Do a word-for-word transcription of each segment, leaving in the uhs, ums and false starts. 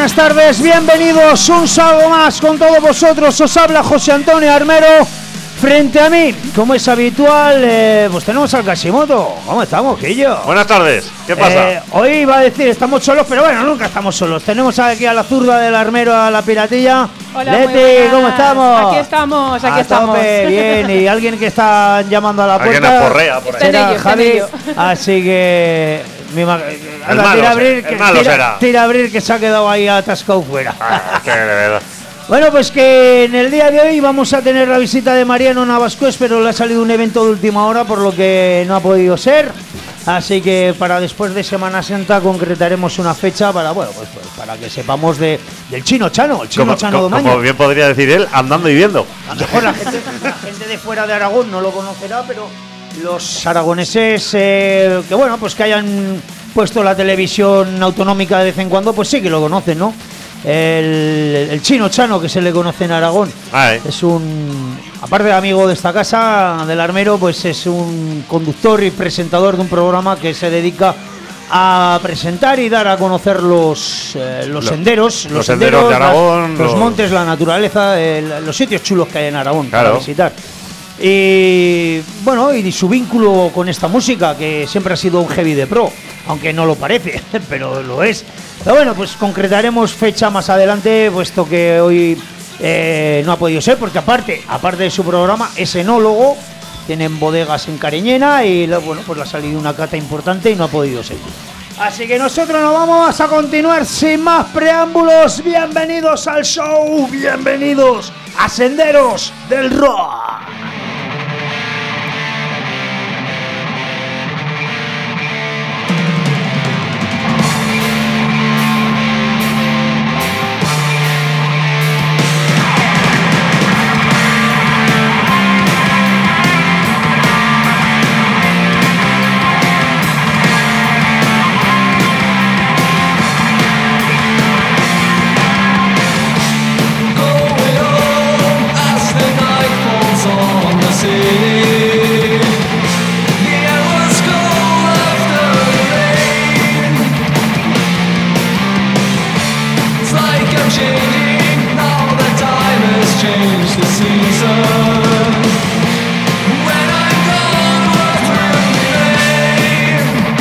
buenas tardes, bienvenidos un sábado más con todos vosotros. Os habla José Antonio Armero. Frente a mí, como es habitual, eh, pues tenemos al Casimoto. ¿Cómo estamos, Quillo? Buenas tardes, ¿qué pasa? Eh, hoy iba a decir estamos solos, pero bueno, nunca estamos solos. Tenemos aquí a la zurda del Armero, a la piratilla. Hola, Leti, ¿cómo estamos? Aquí estamos, aquí a estamos. Tope, bien, y alguien que está llamando a la Alguien puerta. aporrea por ahí. Está en Será ello, está en Javi, ello. así que mi ma- anda, malo tira a será, abrir, el que, malo tira, será. tira a abrir que se ha quedado ahí atascado fuera. Ah, que de verdad. Bueno, pues que en el día de hoy vamos a tener la visita de Mariano Navascués, pero le ha salido un evento de última hora, por lo que no ha podido ser. Así que para después de Semana Santa concretaremos una fecha para, bueno, pues, pues para que sepamos de, del Chino Chano, el Chino Como, Chano como, Domaño. como bien podría decir él, andando y viendo. A lo mejor la gente, la gente de fuera de Aragón no lo conocerá, pero los aragoneses eh, que bueno, pues que hayan puesto la televisión autonómica de vez en cuando, pues sí que lo conocen, ¿no? El, el Chino Chano, que se le conoce en Aragón, Ay. es un, aparte de amigo de esta casa, del Armero, pues es un conductor y presentador de un programa que se dedica a presentar y dar a conocer los, eh, los Lo- senderos, los senderos de las- Aragón, los los- montes, la naturaleza, el- los sitios chulos que hay en Aragón Claro. para visitar. Y bueno, y su vínculo con esta música, que siempre ha sido un heavy de pro, aunque no lo parece, pero lo es. Pero bueno, pues concretaremos fecha más adelante, puesto que hoy eh, no ha podido ser, porque aparte, aparte de su programa, es enólogo, tienen bodegas en Cariñena y lo- bueno, pues le ha salido una cata importante y no ha podido ser. Así que nosotros nos vamos a continuar sin más preámbulos. Bienvenidos al show, bienvenidos a Senderos del Rock. Going on as the night falls on the city. The hours go after the rain. It's like I'm changing now that time has changed the season. When I'm gone, what will remain?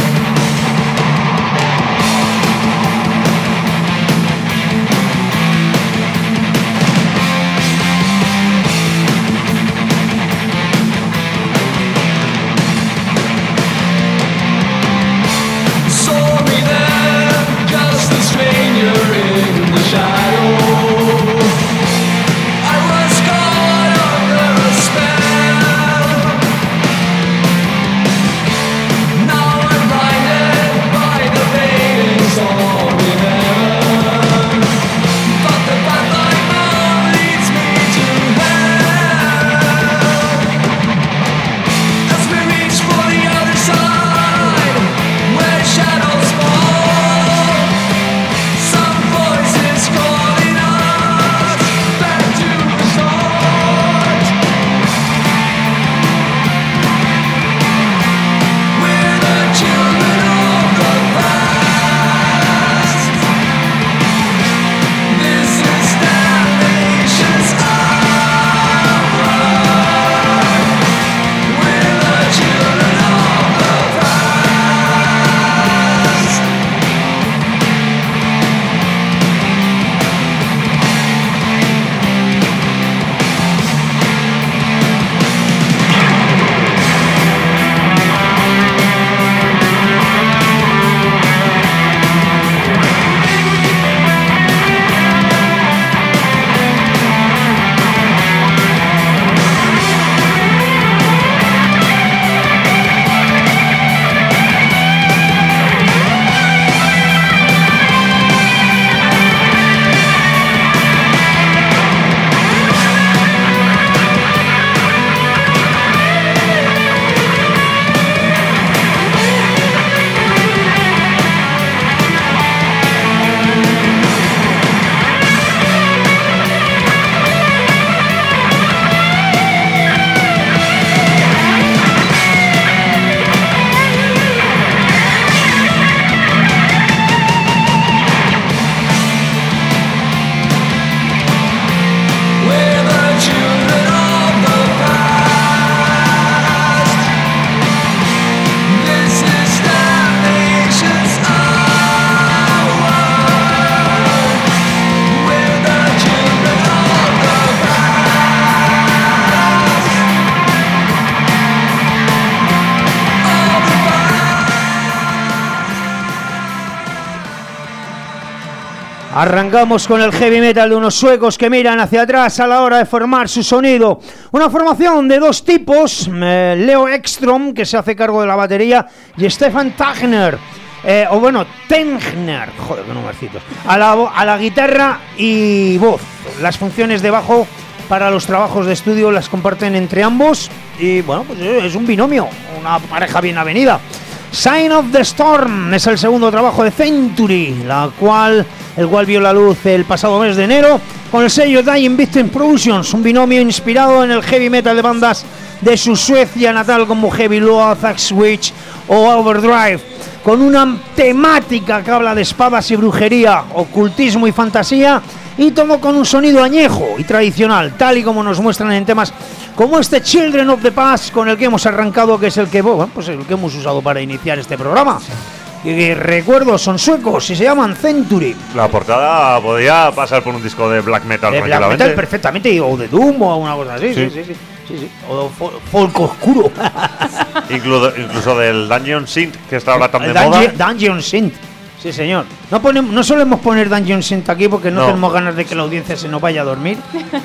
Arrancamos con el heavy metal de unos suecos que miran hacia atrás a la hora de formar su sonido. Una formación de dos tipos, eh, Leo Ekström, que se hace cargo de la batería, y Stefan Tagner, eh, o bueno, Tengner, joder, qué numercitos, a la, a la guitarra y voz. Las funciones de bajo para los trabajos de estudio las comparten entre ambos y bueno, pues es un binomio, una pareja bien avenida. Sign of the Storm es el segundo trabajo de Century, la cual, el cual vio la luz el pasado mes de enero con el sello Dying Victim Productions, un binomio inspirado en el heavy metal de bandas de su Suecia natal como Heavy Loath, Axwitch o Overdrive, con una temática que habla de espadas y brujería, ocultismo y fantasía, y todo con un sonido añejo y tradicional, tal y como nos muestran en temas como este Children of the Past, con el que hemos arrancado, que es el que, bueno, pues el que hemos usado para iniciar este programa. Y recuerdo, son suecos y se llaman Century. La portada podía pasar por un disco de black metal De black tranquilamente. metal perfectamente, o de Doom o una cosa así, sí, Sí. sí, sí, sí, sí. O fo- folk oscuro. Incluso, incluso del Dungeon Synth, que está ahora tan de Dungeon, moda. Dungeon Synth. Sí, señor. No ponemos, no solemos poner Dungeon Synth aquí porque no, No. tenemos ganas de que la audiencia se nos vaya a dormir.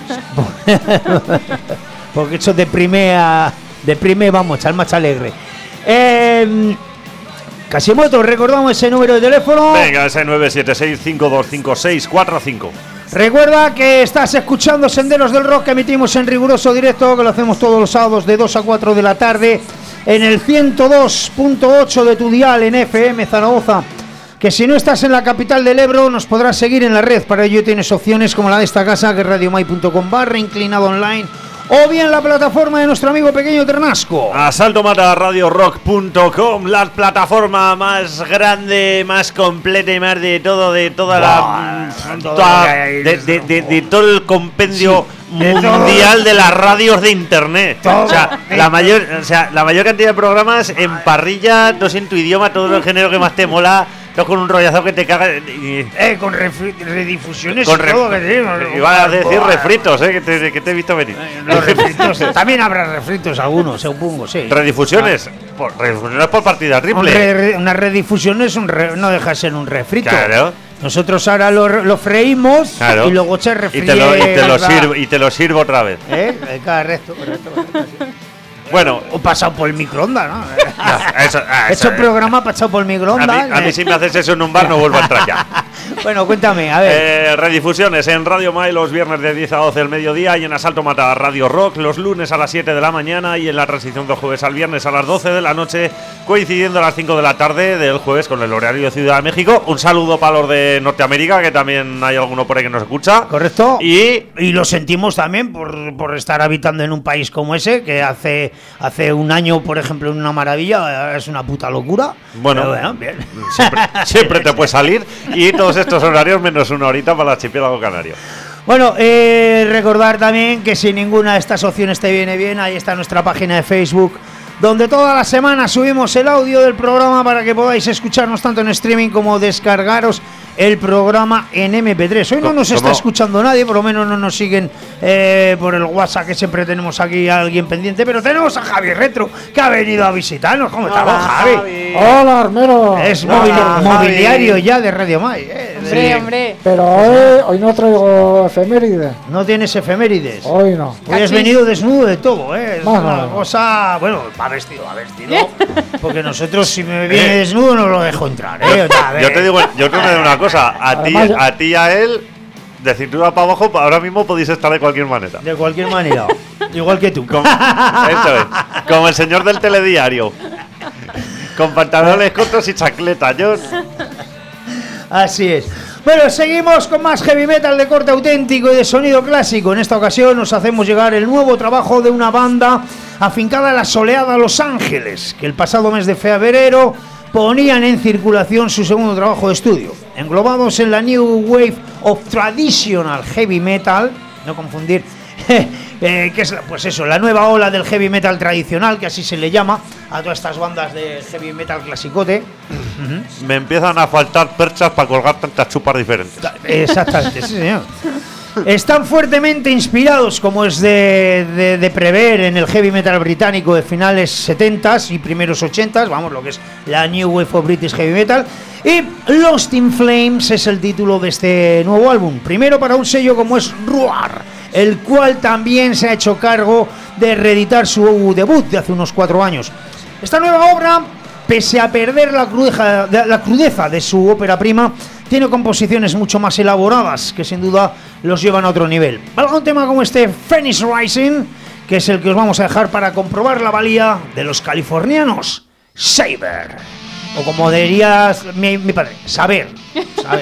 Porque eso deprime a. Deprime, vamos, al más alegre. Eh, Casimoto, recordamos ese número de teléfono. Venga, ese nueve siete seis, cinco dos cinco seis cuatro cinco. Recuerda que estás escuchando Senderos del Rock, que emitimos en riguroso directo, que lo hacemos todos los sábados de dos a cuatro de la tarde en el ciento dos punto ocho de tu dial en F M Zaragoza. Que si no estás en la capital del Ebro nos podrás seguir en la red. Para ello tienes opciones como la de esta casa, que es radiomai punto com barra inclinado online, o bien la plataforma de nuestro amigo Pequeño Ternasco. Asalto Mata Radio Rock punto com, la plataforma más grande, más completa y más de todo, de toda Buah, la. todo toda- lo que hay, de, de- de- de todo el compendio Sí, de todo. mundial de las radios de internet. Todo. O sea, la mayor, o sea, la mayor cantidad de programas en parrilla, todos en tu idioma, todo el género que más te mola, todos con un rollazo que te caga. Y, Eh, con refri- redifusiones con y re- todo, que tenemos. iba a decir Buah. refritos, eh, que te, que te he visto venir. Los refritos, también habrá refritos algunos, supongo, sí. Redifusiones, por, redifusiones por partida Un triple. re- una redifusión es un re- no deja de ser un refrito. Claro. Nosotros ahora lo, lo freímos Claro. y luego se Y refríe. te lo, y te lo va. sirvo, y te lo sirvo otra vez. ¿Eh? Eh, Correcto, correcto, correcto, sí. Bueno, O pasado por el microondas, ¿no? eso, ah, He eso, hecho eh. programa pasado por el a mí, microondas. a mí eh. si me haces eso en un bar no vuelvo a entrar ya. Bueno, cuéntame, a ver. Eh, redifusiones en Radio Mai los viernes de diez a doce del mediodía y en Asalto Mata Radio Rock los lunes a las siete de la mañana y en la transición del jueves al viernes a las doce de la noche, coincidiendo a las cinco de la tarde del jueves con el horario de Ciudad de México. Un saludo para los de Norteamérica, que también hay alguno por ahí que nos escucha. Correcto. Y Y lo sentimos también por, por estar habitando en un país como ese, que hace, hace un año, por ejemplo, una maravilla, ahora es una puta locura. Bueno, Pero bueno, bien. siempre, siempre te puede salir. Y todos estos horarios menos una horita para el archipiélago canario. Bueno, eh, recordar también que si ninguna de estas opciones te viene bien, ahí está nuestra página de Facebook, donde toda la semana subimos el audio del programa para que podáis escucharnos tanto en streaming como descargaros el programa en eme pe tres. Hoy no nos está ¿Cómo? escuchando nadie, por lo menos no nos siguen eh, por el WhatsApp, que siempre tenemos aquí a alguien pendiente, pero tenemos a Javi Retro, que ha venido a visitarnos. ¿Cómo estamos, Javi? Hola, Armero. Es Hola, móvil- Javi. mobiliario ya de Radio Mai. eh. Hombre, hombre. Pero hoy, hoy no traigo efemérides. No tienes efemérides. Hoy no. Hoy has Cachis. venido desnudo de todo, ¿eh? Es Más una o menos. cosa. Bueno, va vestido, va vestido. Porque nosotros, si me viene desnudo, no lo dejo entrar, ¿eh? O sea, a ver. Yo te digo, yo te digo una cosa, a ti, Además, a ti y a él, de cintura para abajo, ahora mismo podéis estar de cualquier manera. De cualquier manera. Igual que tú. Como, eso es, como el señor del telediario. Con pantalones cortos y chancleta. Yo, Así es. Bueno, seguimos con más heavy metal de corte auténtico y de sonido clásico. En esta ocasión nos hacemos llegar el nuevo trabajo de una banda afincada en la soleada Los Ángeles, que el pasado mes de febrero ponían en circulación su segundo trabajo de estudio. Englobados en la New Wave of Traditional Heavy Metal, no confundir, eh, que es pues eso, la nueva ola del heavy metal tradicional, que así se le llama a todas estas bandas de heavy metal clasicote. me empiezan a faltar perchas para colgar tantas chupas diferentes. Exactamente, sí, señor. están fuertemente inspirados, como es de, de, de prever, en el heavy metal británico de finales setentas y primeros ochentas, vamos, lo que es la New Wave of British Heavy Metal. Y Lost in Flames es el título de este nuevo álbum, primero para un sello como es Roar, el cual también se ha hecho cargo de reeditar su debut de hace unos cuatro años. Esta nueva obra, pese a perder la crudeza, la crudeza de su ópera prima, tiene composiciones mucho más elaboradas que sin duda los llevan a otro nivel. Valga un tema como este Phoenix Rising, que es el que os vamos a dejar para comprobar la valía de los californianos Saber, o como dirías mi, mi padre, saber, saber.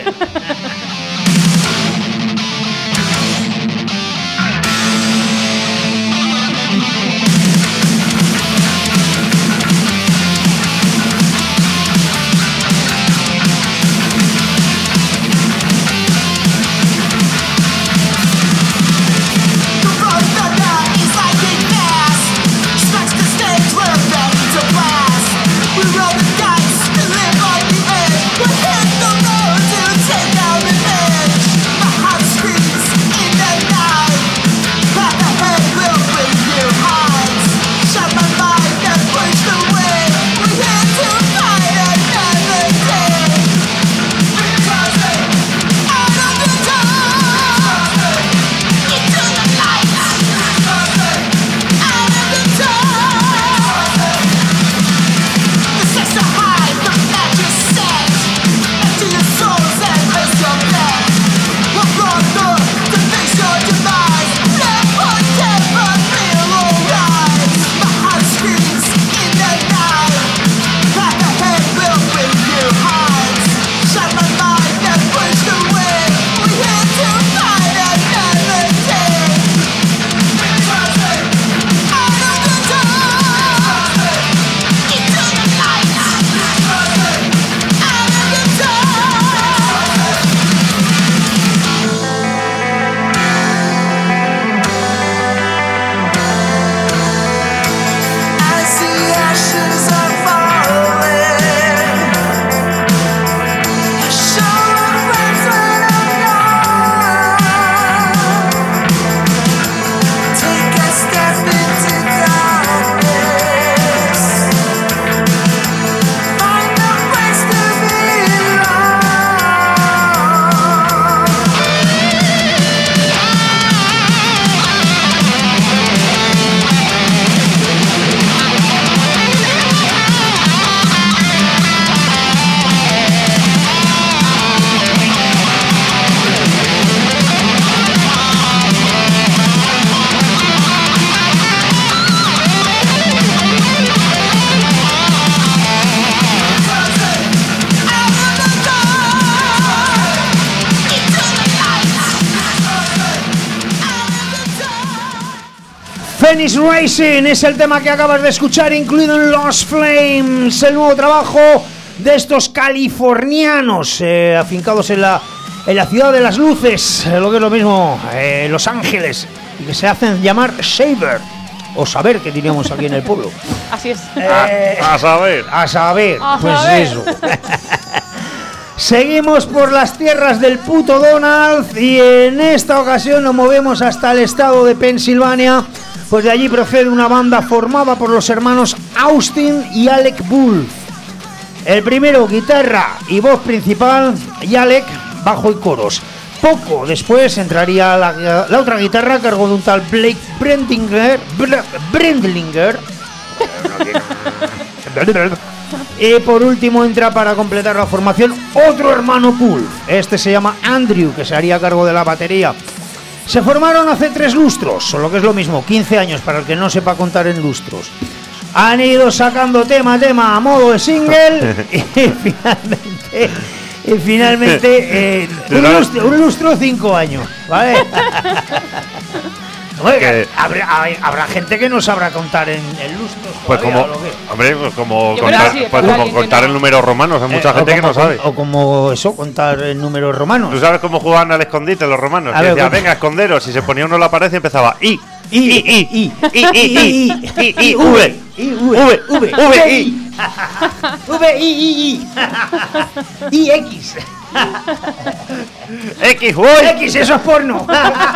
Phoenix Rising es el tema que acabas de escuchar, incluido en Lost Flames, el nuevo trabajo de estos californianos eh, afincados en la, en la ciudad de las luces, eh, lo que es lo mismo, eh, Los Ángeles, y que se hacen llamar Saber, o saber, que diríamos aquí en el pueblo. Así es. Eh, a, a saber. A saber, A pues saber. eso. Seguimos por las tierras del puto Donald y en esta ocasión nos movemos hasta el estado de Pensilvania, pues de allí procede una banda formada por los hermanos Austin y Alec Wolf. El primero, guitarra y voz principal, y Alec, bajo y coros. Poco después entraría la, la otra guitarra a cargo de un tal Blake Brendlinger, Brendlinger. Y por último entra para completar la formación otro hermano Wolf. Este se llama Andrew, que se haría cargo de la batería. Se formaron hace tres lustros, o lo que es lo mismo, quince años, para el que no sepa contar en lustros. Han ido sacando tema a tema a modo de single y finalmente, y finalmente eh, un, lustro, un lustro cinco años, ¿vale? Oye, habrá, habrá gente que no sabrá contar en, en lustros. Pues como, ¿o qué? hombre, pues como Yo contar, creo que sí, pues habrá como alguien que contar no. en números romanos. Hay mucha Eh, gente o que como no sabe. con- O como eso, contar en números romanos. ¿Tú sabes cómo jugaban al escondite los romanos? A Que ver, decía, ¿cómo? venga, esconderos. Y se ponía uno en la pared y empezaba I, I, I, I, I, I, I, I, V, I, V, V, V, I. V, I, I, I, X. X, voy. X, eso es porno.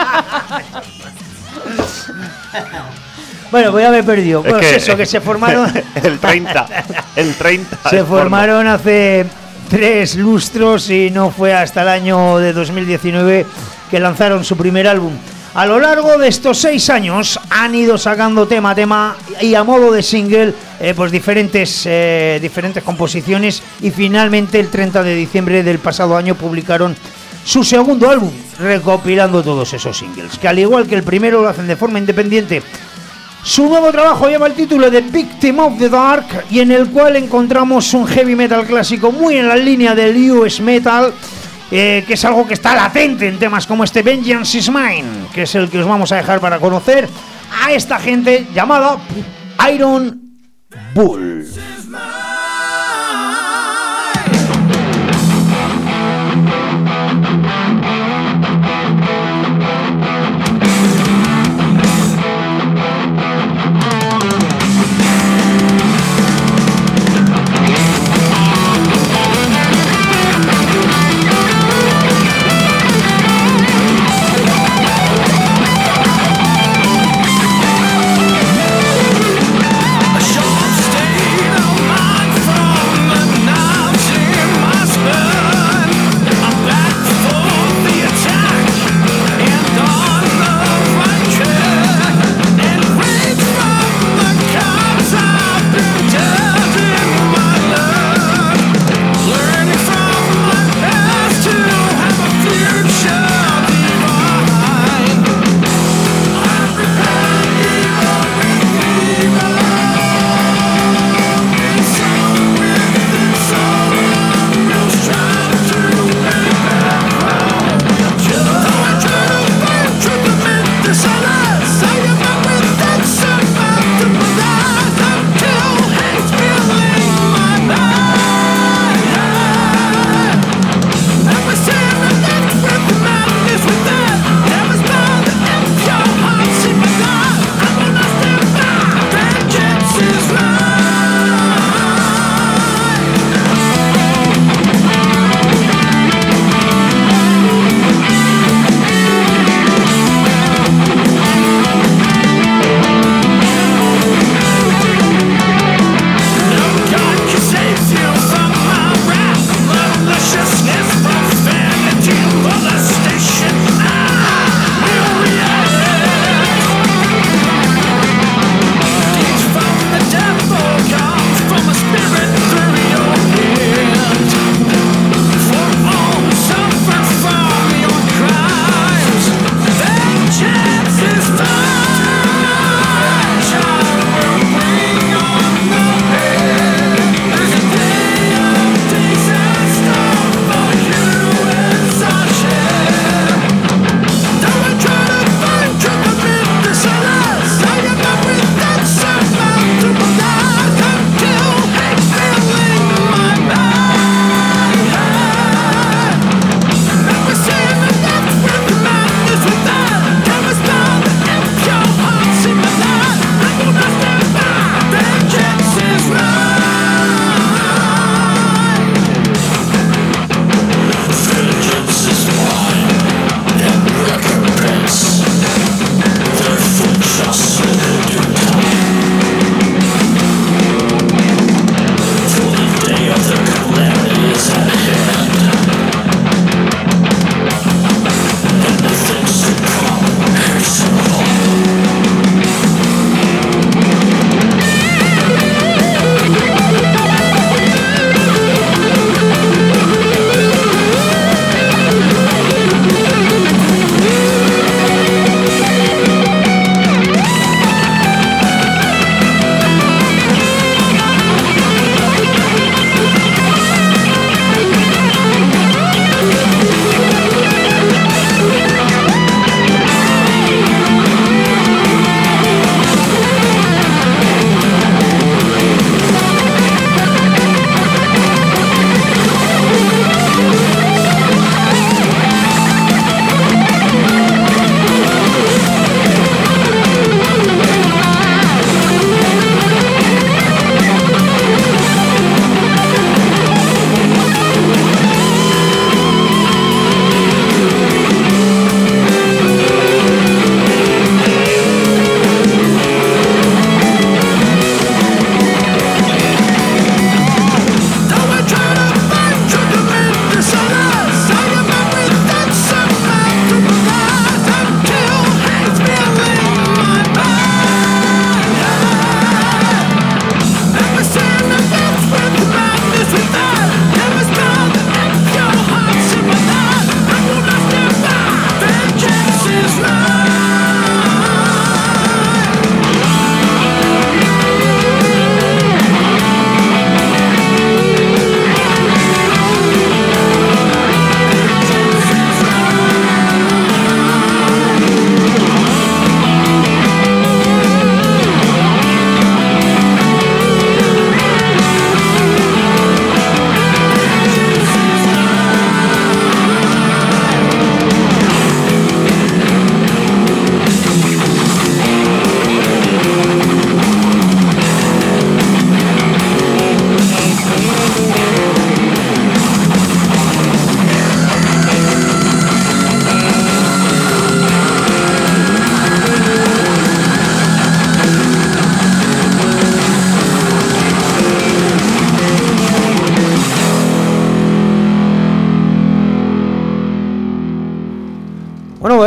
Bueno, pues ya me he perdido. Bueno, es eso, que se formaron. El treinta. El treinta. Se es porno. formaron hace tres lustros y no fue hasta el año de dos mil diecinueve que lanzaron su primer álbum. A lo largo de estos seis años han ido sacando tema a tema y a modo de single eh, pues diferentes, eh, diferentes composiciones, y finalmente el treinta de diciembre del pasado año publicaron su segundo álbum, recopilando todos esos singles, que al igual que el primero lo hacen de forma independiente. Su nuevo trabajo lleva el título de Victim of the Dark, y en el cual encontramos un heavy metal clásico muy en la línea del U S metal, eh, que es algo que está latente en temas como este Vengeance is Mine, que es el que os vamos a dejar para conocer a esta gente llamada Iron Bull. A sharp stain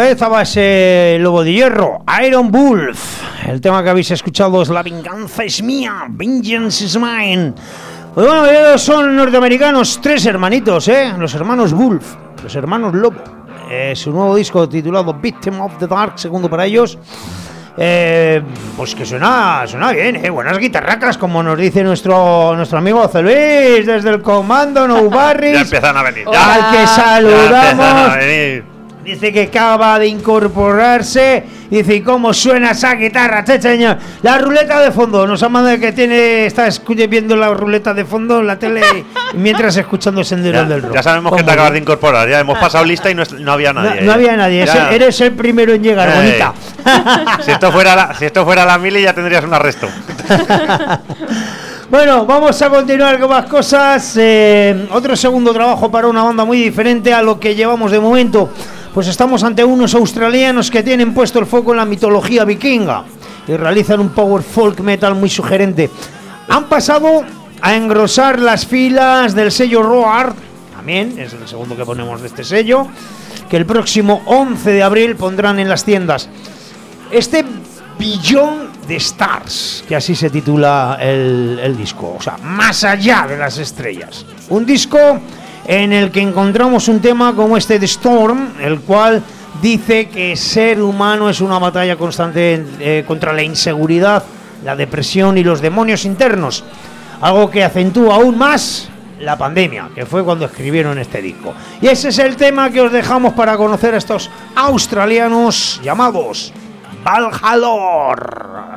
vez estaba ese lobo de hierro, Iron Wolf. El tema que habéis escuchado es La venganza es mía, Vengeance is mine. Pues bueno, ellos son norteamericanos, tres hermanitos, ¿eh? Los hermanos Wolf, los hermanos Lobo. Eh, su nuevo disco titulado Victim of the Dark, segundo para ellos. Eh, pues que suena, suena bien, ¿eh? Buenas guitarracas, como nos dice nuestro, nuestro amigo José Luis, desde el comando No Barris. Ya empiezan a venir. Ya, Al que ya saludamos. empiezan a venir. Dice que acaba de incorporarse. Dice, ¿y cómo suena esa guitarra, checheño? La ruleta de fondo. Nos ha mandado que tiene. Está viendo la ruleta de fondo en la tele mientras escuchando Sendero Ya, del Rock. ya sabemos que te ¿Cómo? acabas de incorporar. Ya hemos pasado lista y no, es- no había nadie. No, no había nadie. Es Ya. el- eres el primero en llegar, Ey. bonita. Si esto fuera la, si esto fuera la mili ya tendrías un arresto. Bueno, vamos a continuar con más cosas. Eh, otro segundo trabajo para una banda muy diferente a lo que llevamos de momento. Pues estamos ante unos australianos que tienen puesto el foco en la mitología vikinga y realizan un power folk metal muy sugerente. Han pasado a engrosar las filas del sello Roar, también es el segundo que ponemos de este sello, que el próximo once de abril pondrán en las tiendas. Este Beyond the Stars, que así se titula el, el disco, o sea, más allá de las estrellas. Un disco en el que encontramos un tema como este de Storm, el cual dice que ser humano es una batalla constante eh, contra la inseguridad, la depresión y los demonios internos, algo que acentúa aún más la pandemia, que fue cuando escribieron este disco. Y ese es el tema que os dejamos para conocer a estos australianos llamados Valhalla.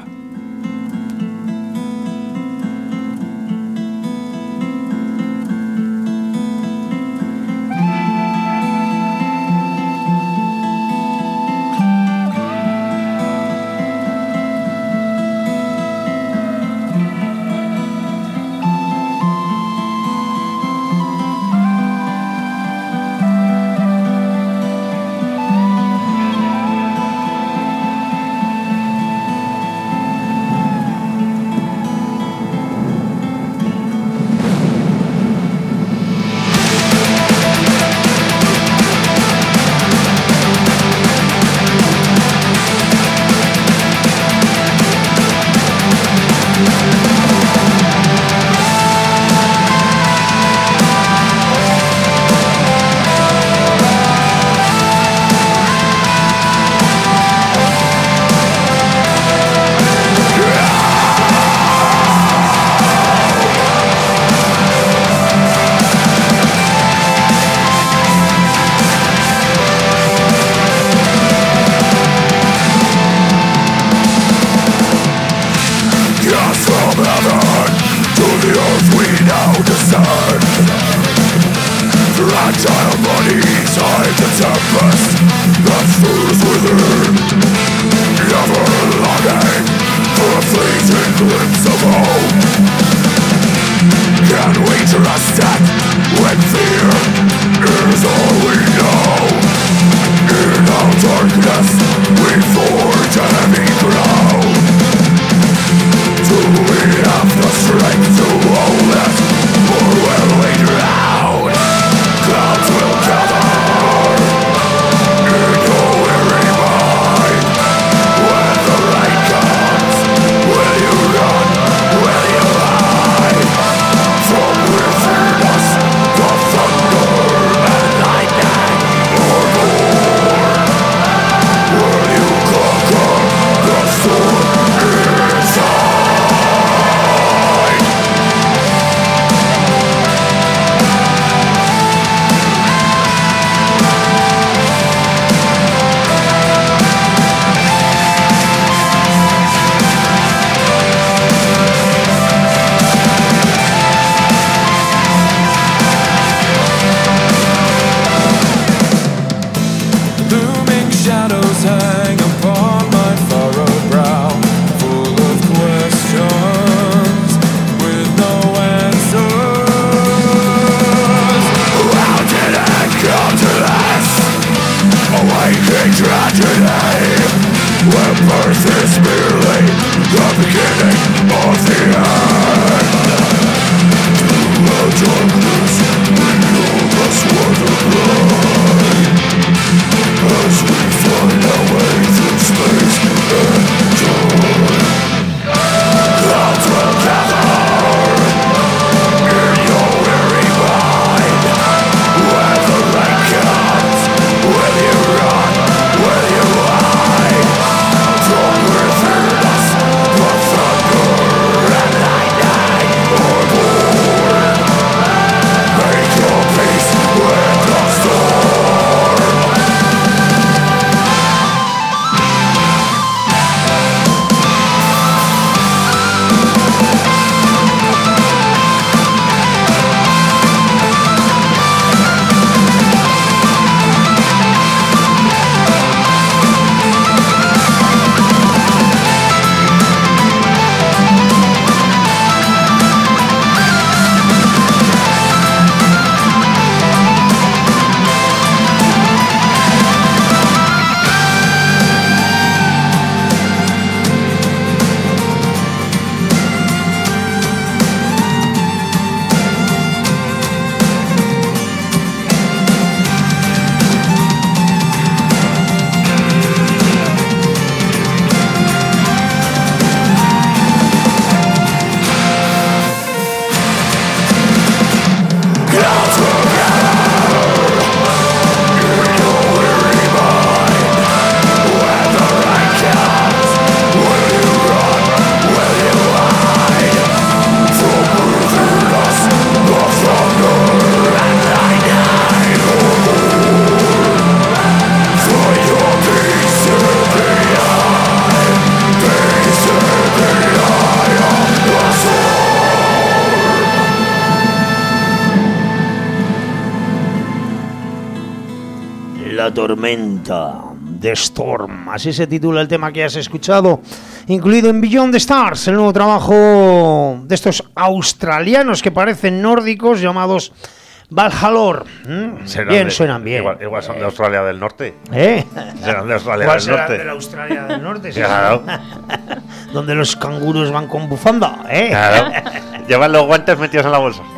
La tormenta, The Storm. Así se titula el tema que has escuchado, incluido en Beyond the Stars, el nuevo trabajo de estos australianos que parecen nórdicos, llamados Valhalor. ¿Mm? Serán Bien, de- suenan bien. Igual, igual son de Australia del Norte. ¿Eh? Serán de Australia ¿Cuál del será Norte. de la Australia del Norte? Sí. Claro. Donde los canguros van con bufanda, ¿eh? Claro. Llevan los guantes metidos en la bolsa.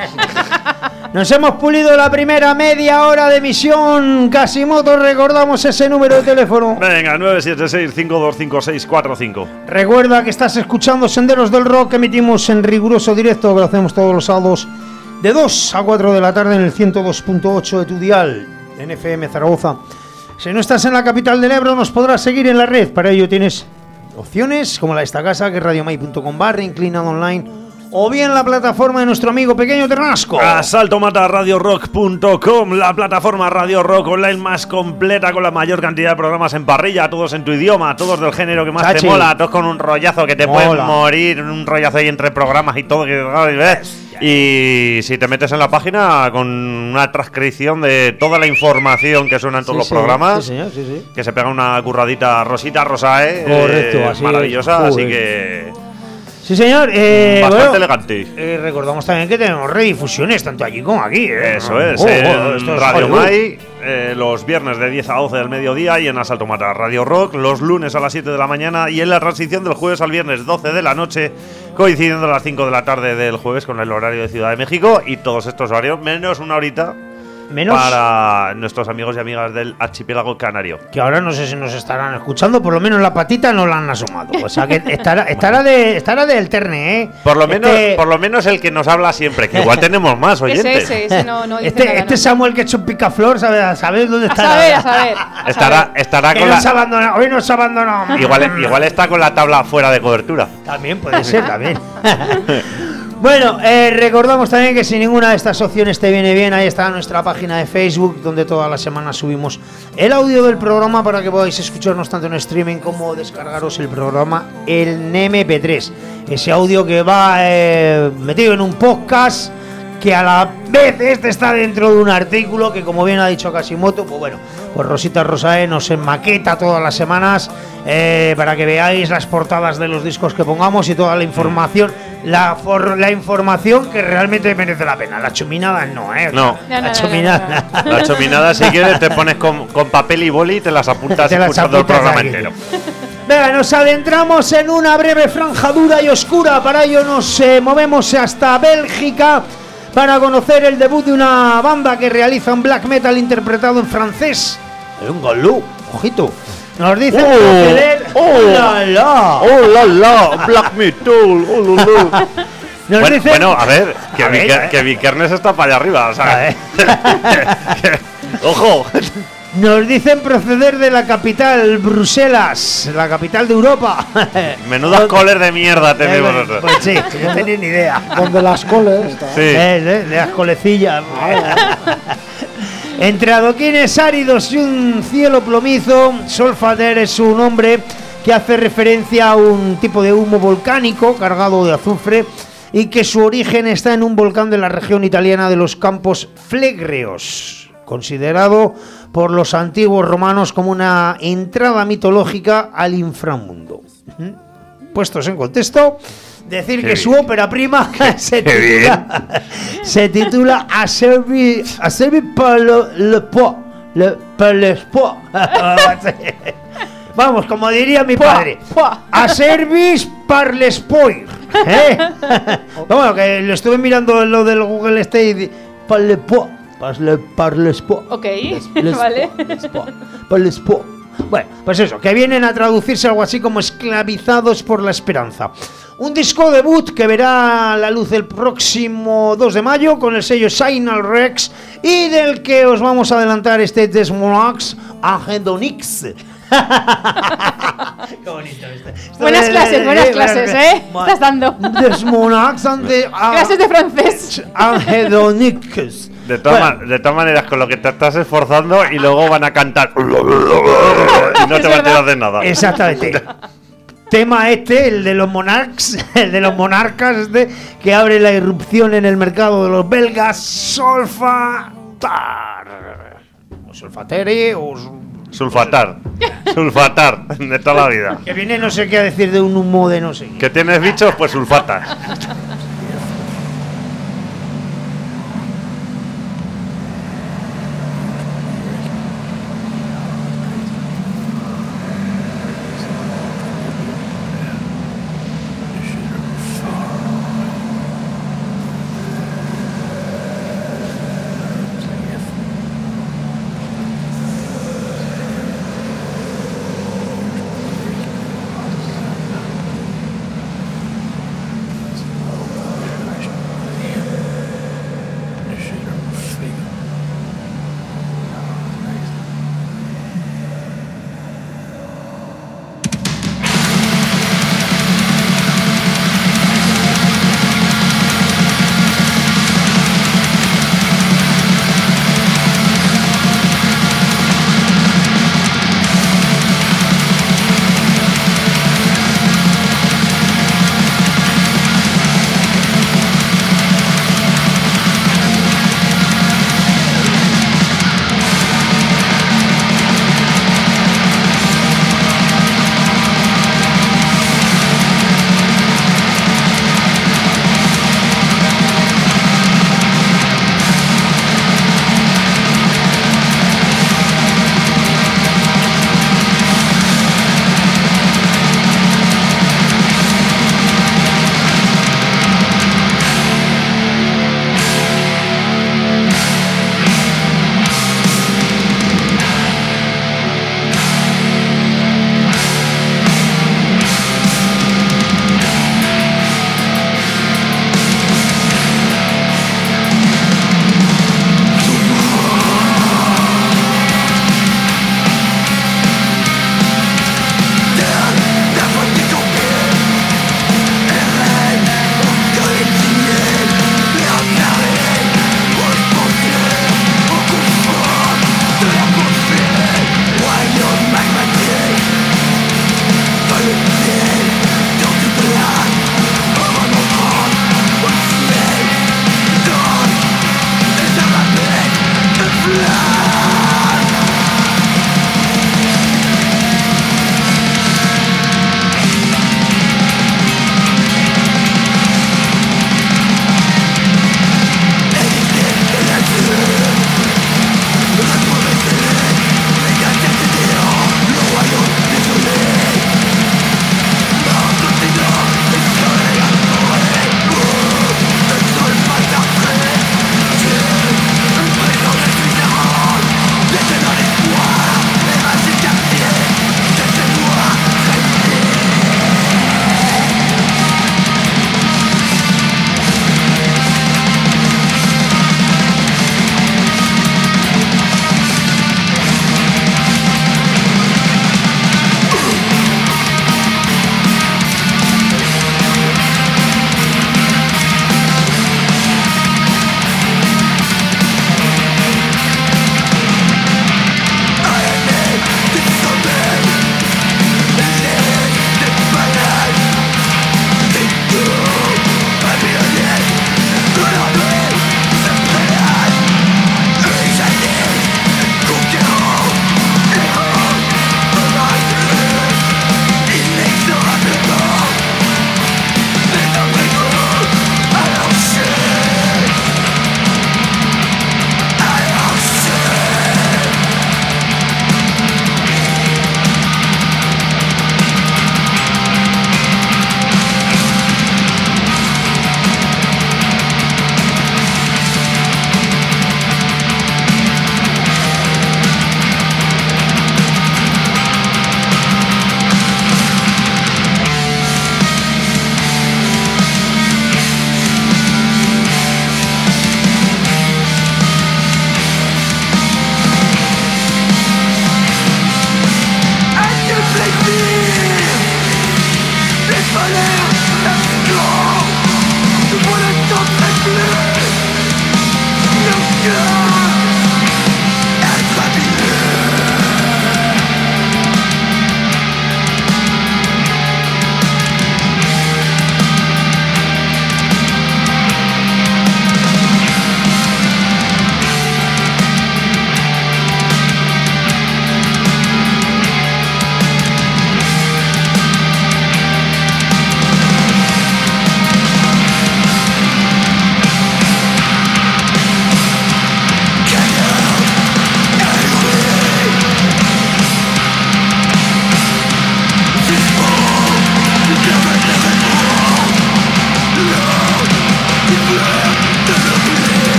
Nos hemos pulido la primera media hora de emisión. Casimoto, recordamos ese número de teléfono. Venga, nueve siete seis, cinco dos cinco seis cuatro cinco. Recuerda que estás escuchando Senderos del Rock, que emitimos en riguroso directo, que lo hacemos todos los sábados de dos a cuatro de la tarde en el ciento dos punto ocho de tu dial, en F M Zaragoza. Si no estás en la capital del Ebro, nos podrás seguir en la red. Para ello tienes opciones como la de esta casa, que es radiomai punto com barra inclinado online, o bien la plataforma de nuestro amigo Pequeño Ternasco. Asalto Mata Radio Rock punto com, la plataforma Radio Rock online más completa, con la mayor cantidad de programas en parrilla, todos en tu idioma, todos del género que más Chachi. te mola, todos con un rollazo que te Mola. puedes morir, un rollazo ahí entre programas y todo. Que, ay, ves. Y si te metes en la página, con una transcripción de toda la información que suena en todos Sí, los sí, programas, sí, señor, sí, sí. que se pega una curradita Rosita Rosae, Correcto, eh, así es. maravillosa, Joder. así que Sí, señor. Eh, bastante bueno, elegante. eh, recordamos también que tenemos redifusiones tanto allí como aquí. ¿eh? Eso es, Oh, en oh, esto es Radio Hollywood. Mai, eh, los viernes de diez a doce del mediodía, y en Asalto Mata Radio Rock los lunes a las siete de la mañana, y en la transición del jueves al viernes doce de la noche, coincidiendo a las cinco de la tarde del jueves con el horario de Ciudad de México, y todos estos horarios menos una horita Menos para nuestros amigos y amigas del archipiélago canario. que ahora no sé si nos estarán escuchando, por lo menos la patita no la han asomado. O sea que estará, estará de estará de alterne, ¿eh? Por lo menos, Este- por lo menos el que nos habla siempre, que igual tenemos más Ese, oyentes. ese, ese no, no dice Este, nada, este ¿no? Samuel que ha hecho picaflor, ¿sabes, ¿sabes dónde A está? saber, a saber. a Estará, saber. estará Que con nos ha la, abandonado, hoy nos ha abandonado. igual, igual está con la tabla fuera de cobertura. También puede ser, también. Bueno, eh, recordamos también que si ninguna de estas opciones te viene bien, ahí está nuestra página de Facebook, donde todas las semanas subimos el audio del programa para que podáis escucharnos tanto en streaming como descargaros el programa en eme pe tres. Ese audio que va eh, metido en un podcast, que a la vez este está dentro de un artículo que, como bien ha dicho Casimoto, pues bueno, pues Rosita Rosae nos maqueta todas las semanas eh, para que veáis las portadas de los discos que pongamos y toda la información, la, for- la información que realmente merece la pena. La chuminada no, ¿eh? No. No, no, La no, no, chuminada. no, no. La chominada, si quieres, te pones con, con papel y boli y te las apuntas Te las escuchando el apuntas programa aquí. entero. Venga, nos adentramos en una breve franja dura y oscura. Para ello nos eh, movemos hasta Bélgica para conocer el debut de una banda que realiza un black metal interpretado en francés. Un galú, ojito. Nos dicen Oh, proceder. oh. ¡La, la! ¡Oh, la, la! ¡Black metal! ¡Oh, lo, lo! Nos Bueno, dicen. bueno, a ver, que, A ver, Viker- eh. que Vikernes está para allá arriba, o A sea. ver. que- ¡Ojo! Nos dicen proceder de la capital, Bruselas, la capital de Europa. Menudas coles de mierda tenemos Eh, nosotros. Pues sí, no tenía ni idea. Donde las coles. está. Sí. Eh, eh, de las colecillas. Entre adoquines áridos y un cielo plomizo, Solfader es un nombre que hace referencia a un tipo de humo volcánico cargado de azufre y que su origen está en un volcán de la región italiana de los Campos Flegreos, considerado por los antiguos romanos como una entrada mitológica al inframundo. ¿Mm? Puestos en contexto, decir Qué que bien. su ópera prima se qué titula, se titula A Servir A Servir par le, le po, le, par les po. Vamos, como diría mi padre, Pua. A Service par les poir. ¿Eh? Bueno, que lo estuve mirando en lo del Google este y di- par le po, par le, par les po. Ok, Les vale. po, les po, par les po. Bueno, pues eso, que vienen a traducirse algo así como esclavizados por la esperanza. Un disco debut que verá la luz el próximo dos de mayo con el sello Signal Rex y del que os vamos a adelantar este Desmonax Angedonix. Qué bonito este. Esto Buenas de- clases, de- buenas de- clases, de- ¿eh? Estás dando. Desmonax ante Clases de francés. Angedonix. De todas, Bueno. man- de todas maneras, con lo que te estás esforzando, y luego van a cantar. Y no Es te va a verdad. enterar de nada. Exactamente. Tema este, el de los monarcas, el de los monarcas este, que abre la irrupción en el mercado de los belgas, Solfatar. Solfatere o... Sulfatar. Sulfatar, de toda la vida. Que viene no sé qué a decir de un humo de no sé qué. ¿Que tienes bichos? Pues sulfatas.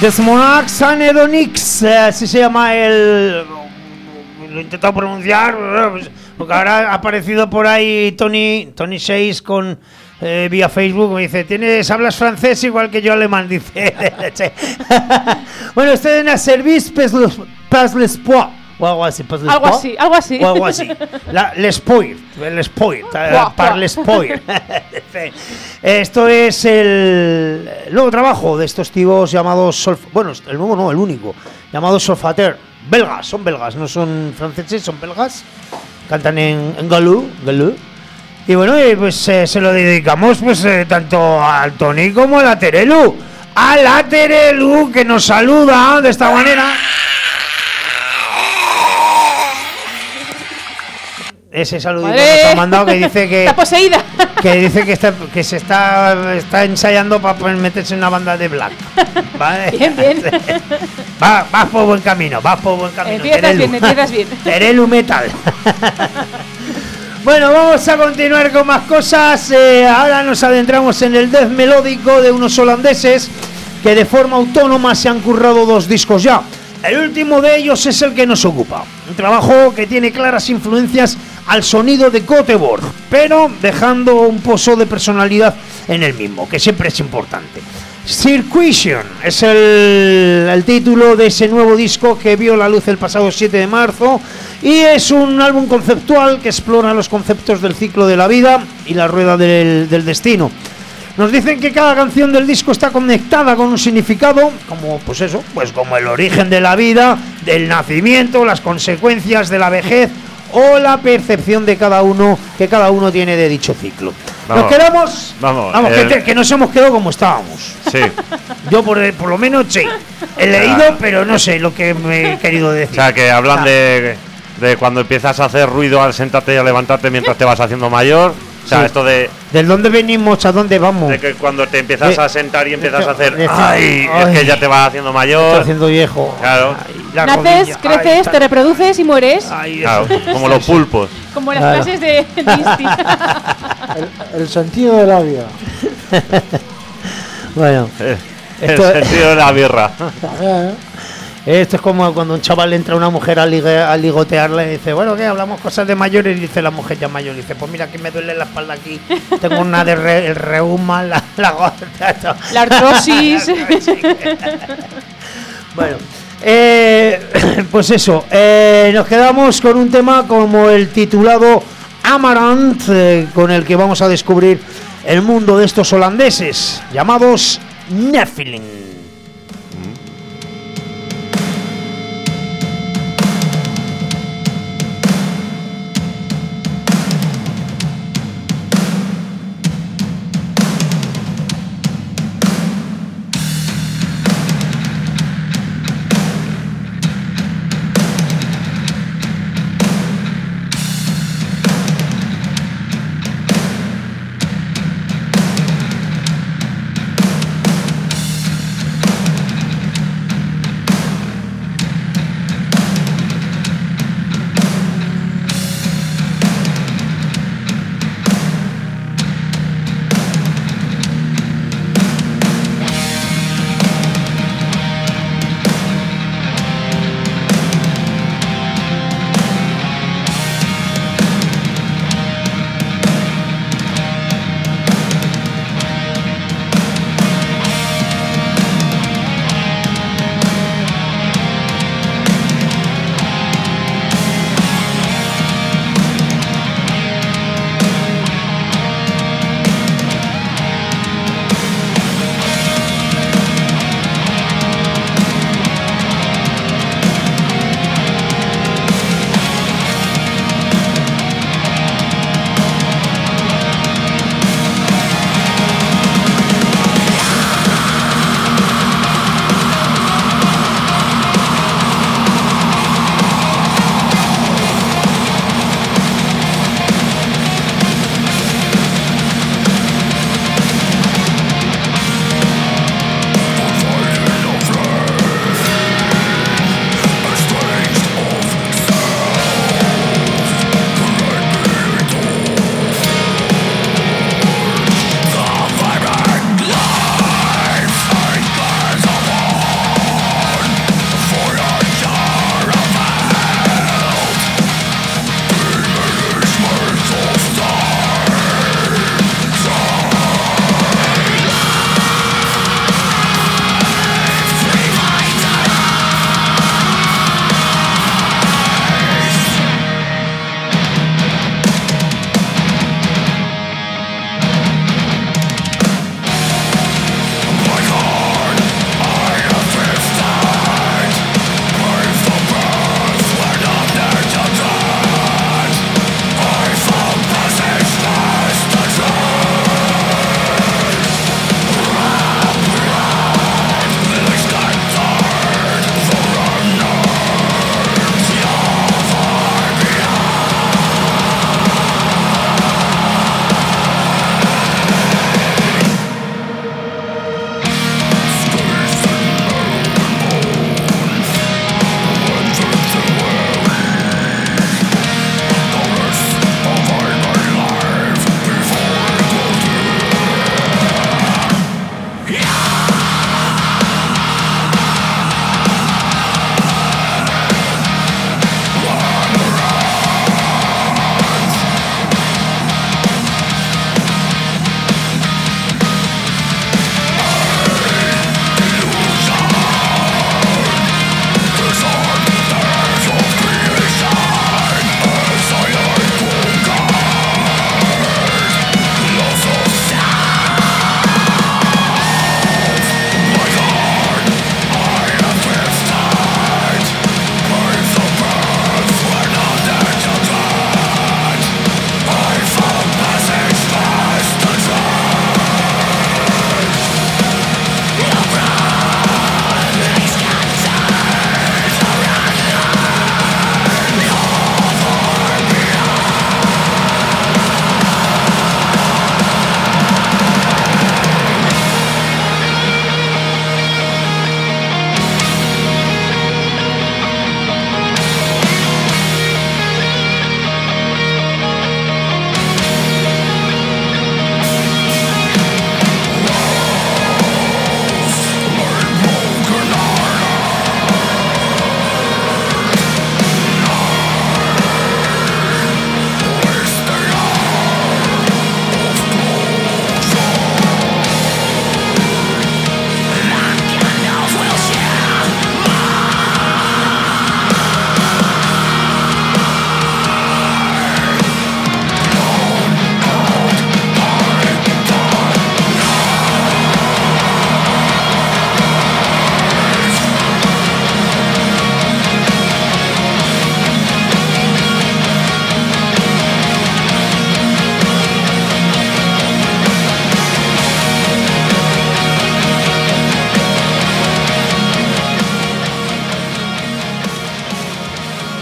Desmonax Anedonix, eh, así se llama el... Lo he intentado pronunciar, pues, porque ahora ha aparecido por ahí Tony Tony seis con eh, vía Facebook, me dice, tienes, hablas francés igual que yo alemán, dice. Bueno, este es Service Pas l'Espoir, o algo así, Pas Algo l'Espoir, así, algo así. o algo así. La, l'Espoir, l'Espoir, Buah, par buah. l'Espoir. Esto es el nuevo trabajo de estos tíos llamados Solf bueno, el nuevo no, el único, llamado Solfater. Belgas, son belgas, no son franceses, son belgas. Cantan en, en galú, galú. Y bueno, y pues eh, se lo dedicamos pues eh, tanto al Tony como a la Terelu. A la Terelu, que nos saluda de esta manera. Ese saludito Madre. nos ha mandado que dice que Está poseída. que dice que está que se está está ensayando para meterse en una banda de black. ¿Vale? Bien, bien. Va, vas por buen camino, vas por buen camino. Empiezas Terelu. bien, empiezas bien. Terelu Metal. Bueno, vamos a continuar con más cosas. Eh, ahora nos adentramos en el death melódico de unos holandeses que de forma autónoma se han currado dos discos ya. El último de ellos es el que nos ocupa. Un trabajo que tiene claras influencias al sonido de Göteborg, pero dejando un pozo de personalidad en el mismo, que siempre es importante. Circuition es el, el título de ese nuevo disco que vio la luz el pasado siete de marzo y es un álbum conceptual que explora los conceptos del ciclo de la vida y la rueda del, del destino. Nos dicen que cada canción del disco está conectada con un significado, como pues eso, pues como el origen de la vida, del nacimiento, las consecuencias de la vejez o la percepción de cada uno que cada uno tiene de dicho ciclo. Vamos, nos quedamos, vamos, vamos el- que, te- que nos hemos quedado como estábamos. Sí. Yo por, por lo menos sí, he leído, pero no sé lo que me he querido O decir. sea, que hablan Ah. de, de cuando empiezas a hacer ruido al sentarte y a levantarte mientras te vas haciendo mayor. O sea, Sí. esto de, ¿Del dónde venimos a dónde vamos? de que cuando te empiezas De- a sentar y empiezas a hacer de- ¡ay! ay. Es que ya te vas haciendo Estoy mayor. haciendo viejo. Claro. Ay, la Naces, rodilla, creces, ay, te tal. reproduces y mueres. Ay, Claro, eso. como los pulpos. Como las Claro. clases de Disney. El, el sentido de la vida. Bueno, Eh, Esto- el sentido de la birra. También, ¿eh? esto es como cuando un chaval le entra a una mujer a, ligue- a ligotearle y dice, bueno, ¿qué? Hablamos cosas de mayores y dice la mujer ya mayor, y dice, pues mira que me duele la espalda aquí, tengo una de re- el reuma, la, la gota, todo. La artrosis. Bueno, eh, pues eso, eh, nos quedamos con un tema como el titulado Amarant, eh, con el que vamos a descubrir el mundo de estos holandeses, llamados Nephilim. Thank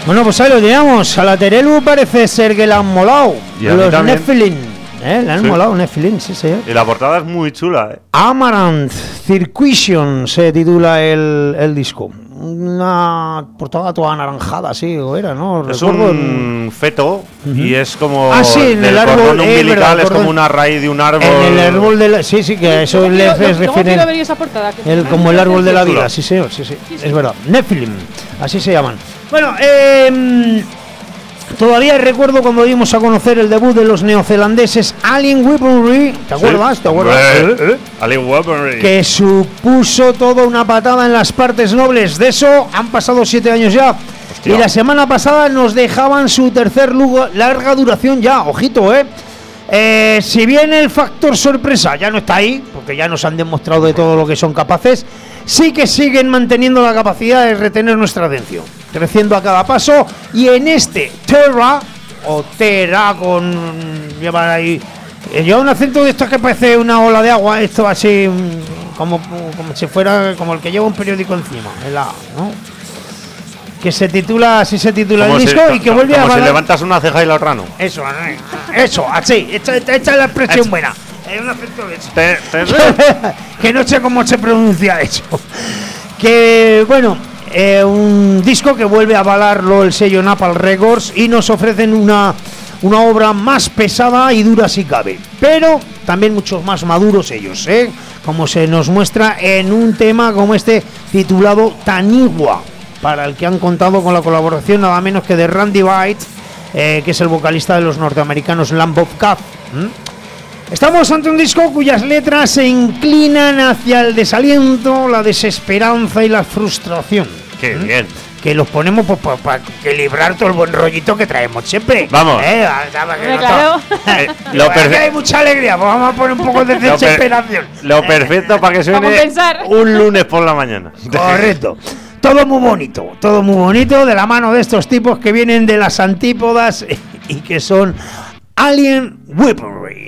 Bueno, pues ahí lo llegamos. A la Terelu parece ser que la han molado. Y a mí Los también. Nephilim. ¿Eh? Le han Sí. molado Nephilim, sí, sí. Y la portada es muy chula, ¿eh? Amaranth Circuition se titula el, el disco. Una portada toda anaranjada, sí, o era, ¿no? Es Recuerdo un feto y es como Ah, sí, en del el árbol, cordón eh, umbilical, verdad, es cordón. como una raíz de un árbol. En el árbol de la... Sí, sí, que a eso Luego le quiero- haces luego quiero ver refieren... esa portada. que El, me como el parece árbol de la chulo. vida, sí, señor, sí, sí, Sí, sí. es verdad. Nephilim, así se llaman. Bueno, eh, todavía recuerdo cuando dimos a conocer el debut de los neozelandeses Alien Weaponry, ¿te acuerdas? ¿Te acuerdas? Hombre, ¿eh? Alien Weaponry. Que supuso toda una patada en las partes nobles. De eso han pasado siete años ya. Hostia. Y la semana pasada nos dejaban su tercer lugar, larga duración ya, ojito, ¿eh? Eh, si bien el factor sorpresa ya no está ahí, porque ya nos han demostrado de todo lo que son capaces, sí que siguen manteniendo la capacidad de retener nuestra atención, creciendo a cada paso. Y en este Terra, o Terra con... lleva ahí... eh, lleva un acento de estos que parece una ola de agua, esto así, mm, como, como si fuera como el que lleva un periódico encima, el A, ¿no? Que se titula, así se titula el Como disco si, y que vuelve a como si avalar- levantas una ceja y la otra no. Eso, eh, eso, así, esta, esta es la expresión buena. Es un acento de eso. Te- te- Que no sé cómo se pronuncia eso. Que bueno, eh, un disco que vuelve a avalarlo el sello Napalm Records y nos ofrecen una, una obra más pesada y dura si cabe, pero también muchos más maduros ellos, ¿eh? Como se nos muestra en un tema como este titulado Tanigua, para el que han contado con la colaboración nada menos que de Randy White, eh, que es el vocalista de los norteamericanos Lamb of God. ¿Mm? Estamos ante un disco cuyas letras se inclinan hacia el desaliento, la desesperanza y la frustración. Qué ¿Mm? bien. Que los ponemos pues, para pa equilibrar todo el buen rollito que traemos siempre. Vamos. ¿Eh? Ah, para que Hombre, no claro. to- Eh, Lo lo, perfe- hay mucha alegría, pues vamos a poner un poco de lo per- desesperación. lo perfecto para que Para suene compensar. un lunes por la mañana. Correcto. Todo muy bonito, todo muy bonito de la mano de estos tipos que vienen de las antípodas y que son Alien Weaponry.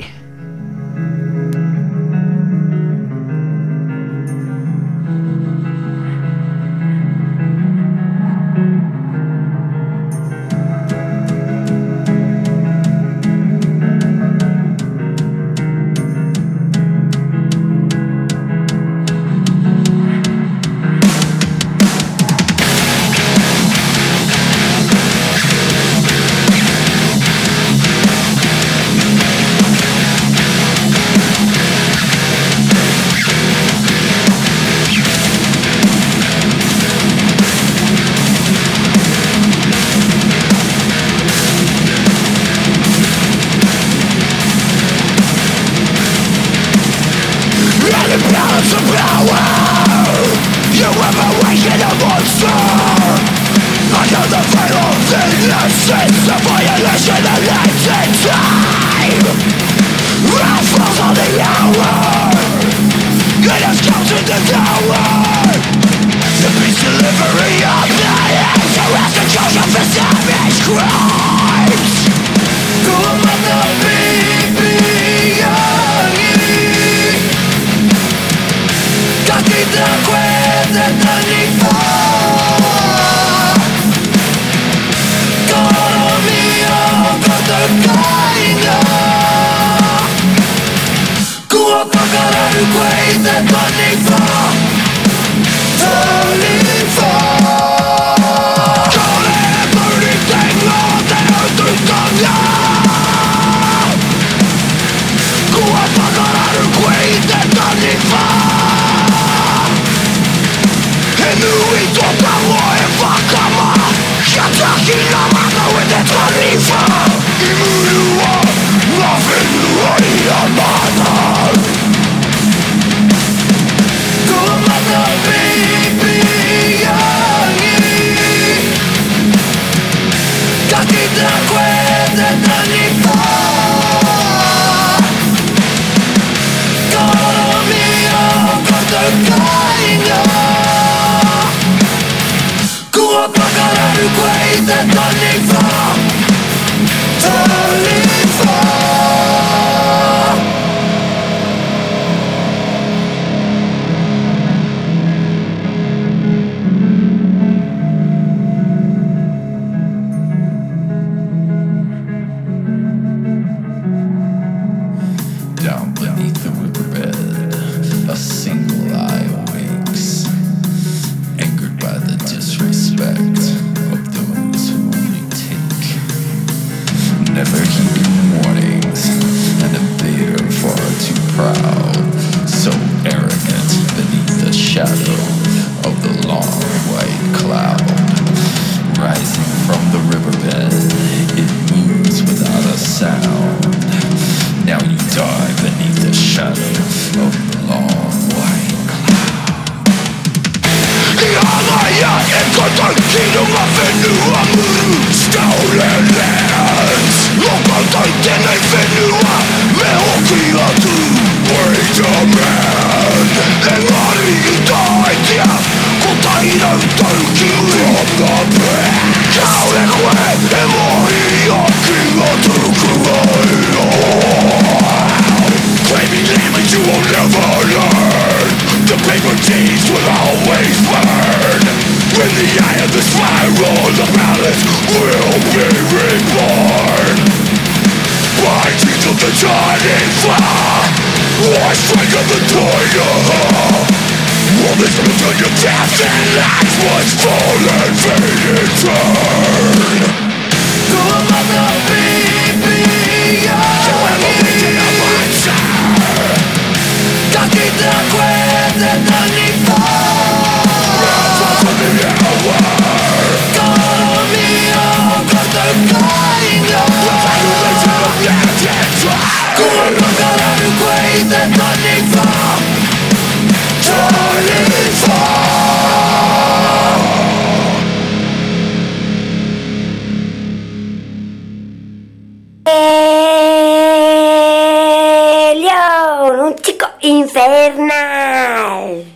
León, un chico infernal.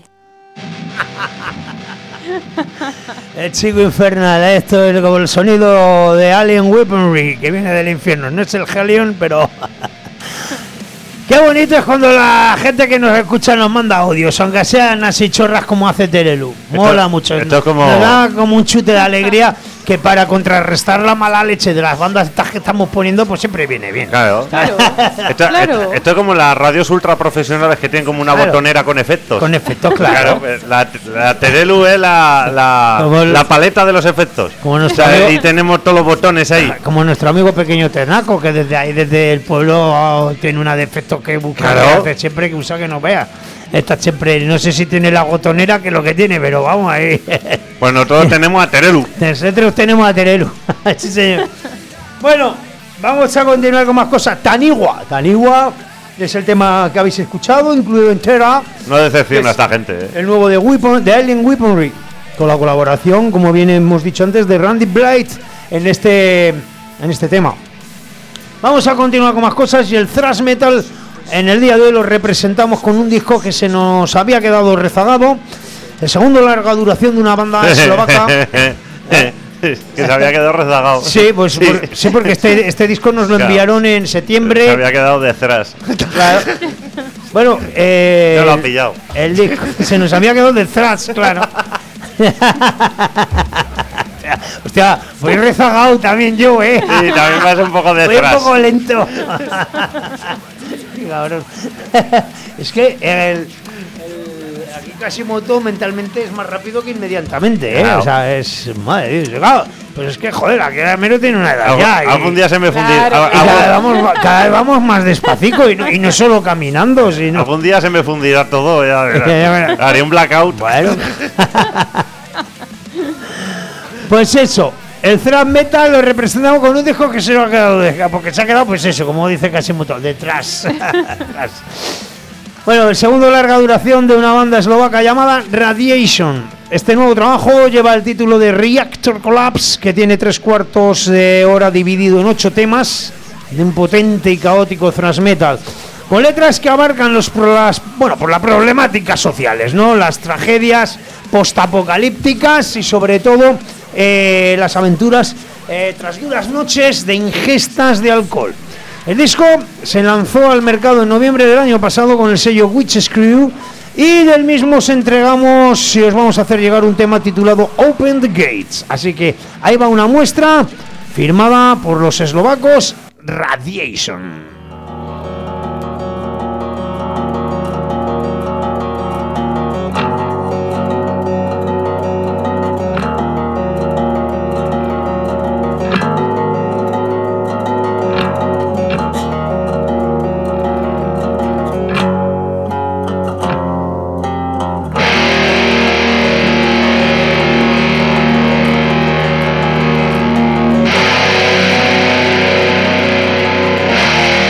El chico infernal, esto es como el sonido de Alien Weaponry, que viene del infierno. No es el Helion, pero... Qué bonito es cuando la gente que nos escucha nos manda audios, aunque sean así chorras como hace Terelu. Mola Esto- mucho. esto es como- Nos da como un chute de alegría que para contrarrestar la mala leche de las bandas estas que estamos poniendo, pues siempre viene bien. Claro. Claro. Esto, Claro. esto- esto es como las radios ultra profesionales que tienen como una Claro. botonera con efectos. Con efectos, claro. pues, la, la Terelu es la, la, Como el- la paleta de los efectos. Como O nuestro sea, amigo- y tenemos todos los botones ahí. Como nuestro amigo pequeño Tenaco, que desde ahí, desde el pueblo, oh, tiene una de efectos que busca, Claro. que hace siempre que usa que no vea. Esta siempre, no sé si tiene la botonera, que es lo que tiene, pero vamos ahí. Pues nosotros tenemos a Terelu. Nosotros tenemos a Terelu. Sí, señor. Bueno, vamos a continuar con más cosas. Tanigua. Tanigua es el tema que habéis escuchado, incluido entera. No decepciona a Es- esta gente. ¿eh? El nuevo de, Weapon, de Alien Weaponry. Con la colaboración, como bien hemos dicho antes, de Randy Blythe en este, en este tema. Vamos a continuar con más cosas y el thrash metal en el día de hoy lo representamos con un disco que se nos había quedado rezagado. El segundo larga duración de una banda eslovaca. que se había quedado rezagado. Sí, pues por- sí, porque este, este disco nos lo Claro. enviaron en Se septiembre. había quedado de thrash. Claro. Bueno, eh, No lo ha pillado. el disco se nos había quedado de thrash, claro. Hostia, fui rezagado también yo, eh. Sí, también vas un poco de Fui un thrash. poco lento. Cabrón. Es que el, el- aquí Kasimoto mentalmente es más rápido que inmediatamente, ¿eh? Claro. O sea, es. Madre de Dios, claro. Pues es que, joder, aquí Mero tiene una edad Algún, ya. y- algún día se me fundirá. Claro. y cada, vez vamos, cada vez vamos más despacito y no, y no solo caminando, sino. Algún día se me fundirá todo. Ya verás. Ya verás. Haré un blackout. Bueno. Pues eso, el thrash metal lo representamos con un disco que se nos ha quedado de, porque se ha quedado, pues eso, como dice Kasimoto, detrás. Tras. Bueno, el segundo larga duración de una banda eslovaca llamada Radiation. Este nuevo trabajo lleva el título de Reactor Collapse, que tiene tres cuartos de hora dividido en ocho temas de un potente y caótico thrash metal, con letras que abarcan los por las bueno por las problemáticas sociales, ¿no? Las tragedias postapocalípticas y sobre todo eh, las aventuras eh, tras duras noches de ingestas de alcohol. El disco se lanzó al mercado en noviembre del año pasado con el sello Witch's Crew y del mismo os entregamos y os vamos a hacer llegar un tema titulado Open the Gates. Así que ahí va una muestra firmada por los eslovacos Radiation. Thank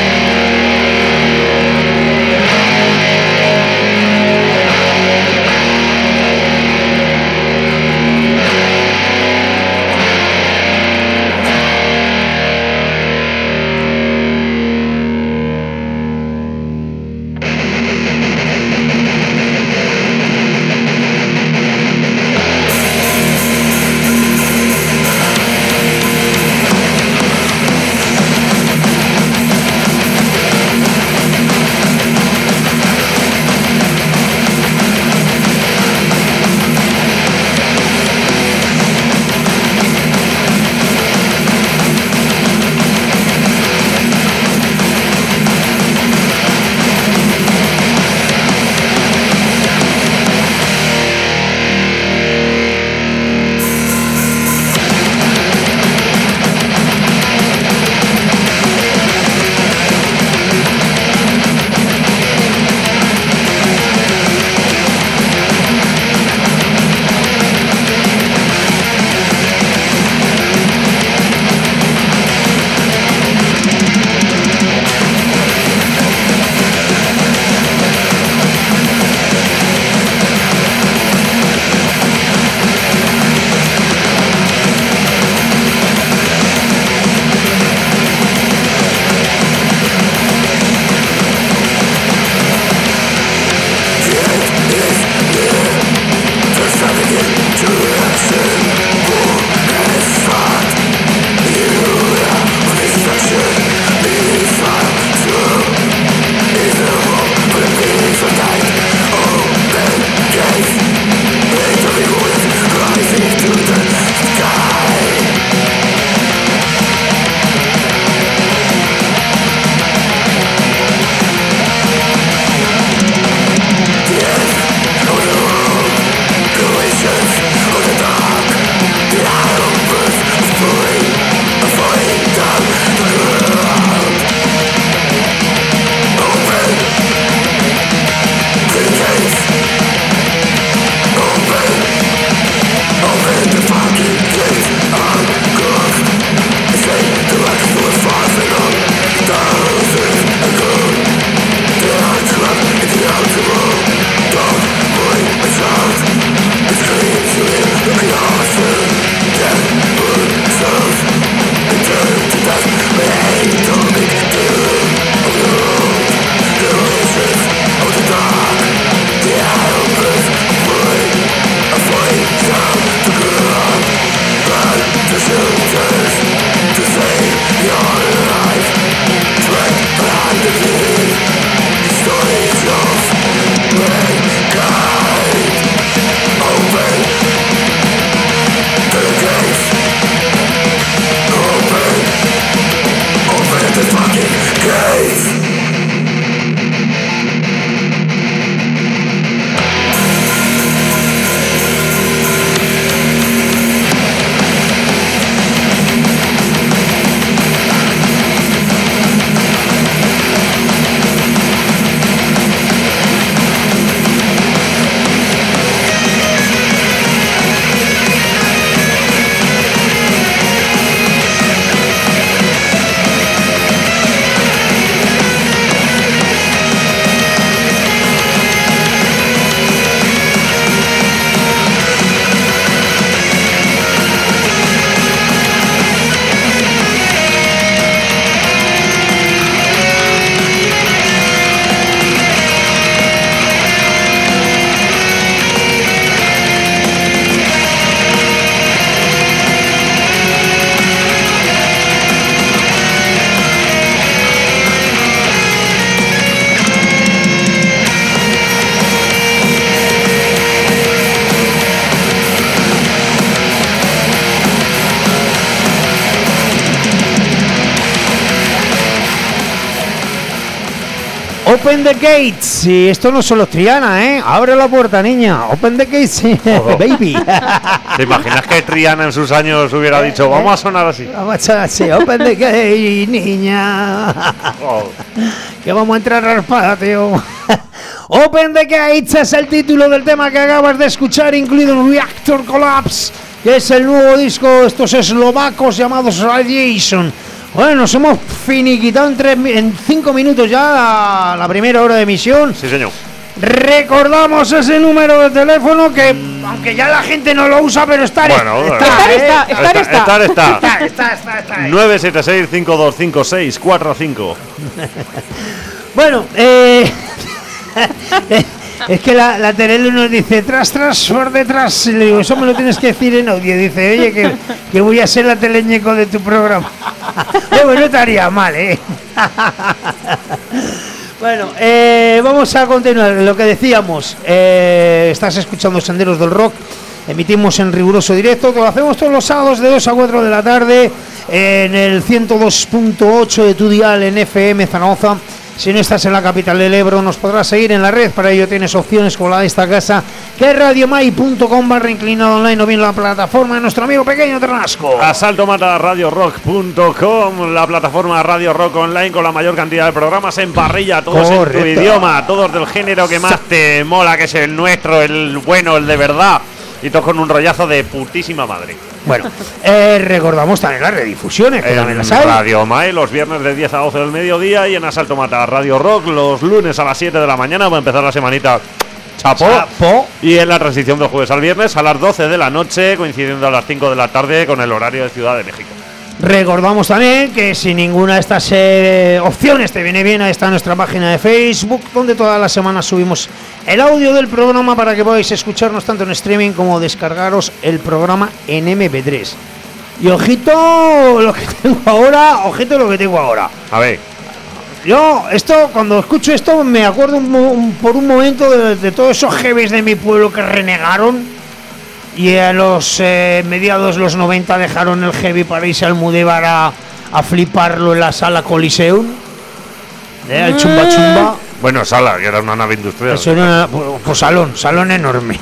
Open the gates. Y esto no solo es Triana, ¿eh? Abre la puerta, niña. Open the gates, Oh. baby. ¿Te imaginas que Triana en sus años hubiera dicho, vamos a sonar así? Vamos a echar así. Open the gates, niña. Oh. Que vamos a entrar al patio. Open the Gates es el título del tema que acabas de escuchar, incluido Reactor Collapse, que es el nuevo disco de estos eslovacos llamados Radiation. Bueno, nos hemos finiquitado en, tres, en cinco minutos ya la, la primera hora de emisión. Sí, señor. Recordamos ese número de teléfono que, aunque ya la gente no lo usa, pero está. Bueno, Estar ¿eh? está, estar está. Estar está. Está, está, está, está ahí. nueve siete seis, cinco dos cinco seis, cuatro cinco. Bueno, eh, es que la, la Terelu nos dice tras, tras, por detrás. Le digo, eso me lo tienes que decir en audio. Dice, oye, que, que voy a ser la teleñeco de tu programa. Eh, bueno, no estaría mal, ¿eh? Bueno, eh, vamos a continuar. Lo que decíamos, eh, estás escuchando Senderos del Rock. Emitimos en riguroso directo, que lo hacemos todos los sábados de dos a cuatro de la tarde en el ciento dos punto ocho de tu dial en F M Zaragoza. Si no estás en la capital del Ebro, nos podrás seguir en la red. Para ello tienes opciones como la de esta casa, que es radiomai punto com barra inclinado online, o bien la plataforma de nuestro amigo Pequeño Ternasco. Asalto Mata Radio Rock punto com, la plataforma Radio Rock Online con la mayor cantidad de programas en parrilla, todos Correcto. en tu idioma, todos del género que más te mola, que es el nuestro, el bueno, el de verdad. Y todos con un rollazo de putísima madre. Bueno, eh, recordamos también las redifusiones, que también En las hay. Radio Mai, los viernes de diez a doce del mediodía, y en Asalto Mata Radio Rock los lunes a las siete de la mañana. Va a empezar la semanita chapó. Chapo. Y en la transición de jueves al viernes a las doce de la noche, coincidiendo a las cinco de la tarde con el horario de Ciudad de México. Recordamos también que si ninguna de estas eh, opciones te viene bien, ahí está nuestra página de Facebook, donde todas las semanas subimos el audio del programa para que podáis escucharnos tanto en streaming como descargaros el programa en eme pe tres. Y ojito lo que tengo ahora, ojito lo que tengo ahora. A ver, Yo, esto, cuando escucho esto, me acuerdo un mo- un- por un momento de, de todos esos heavies de mi pueblo que renegaron. Y a los eh, mediados de los noventa dejaron el heavy para irse al Almudévar a, a fliparlo en la sala Coliseum. ¿Eh? El chumba chumba. bueno, Sala, que era una nave industrial. Eso era, pues, pues salón, salón enorme.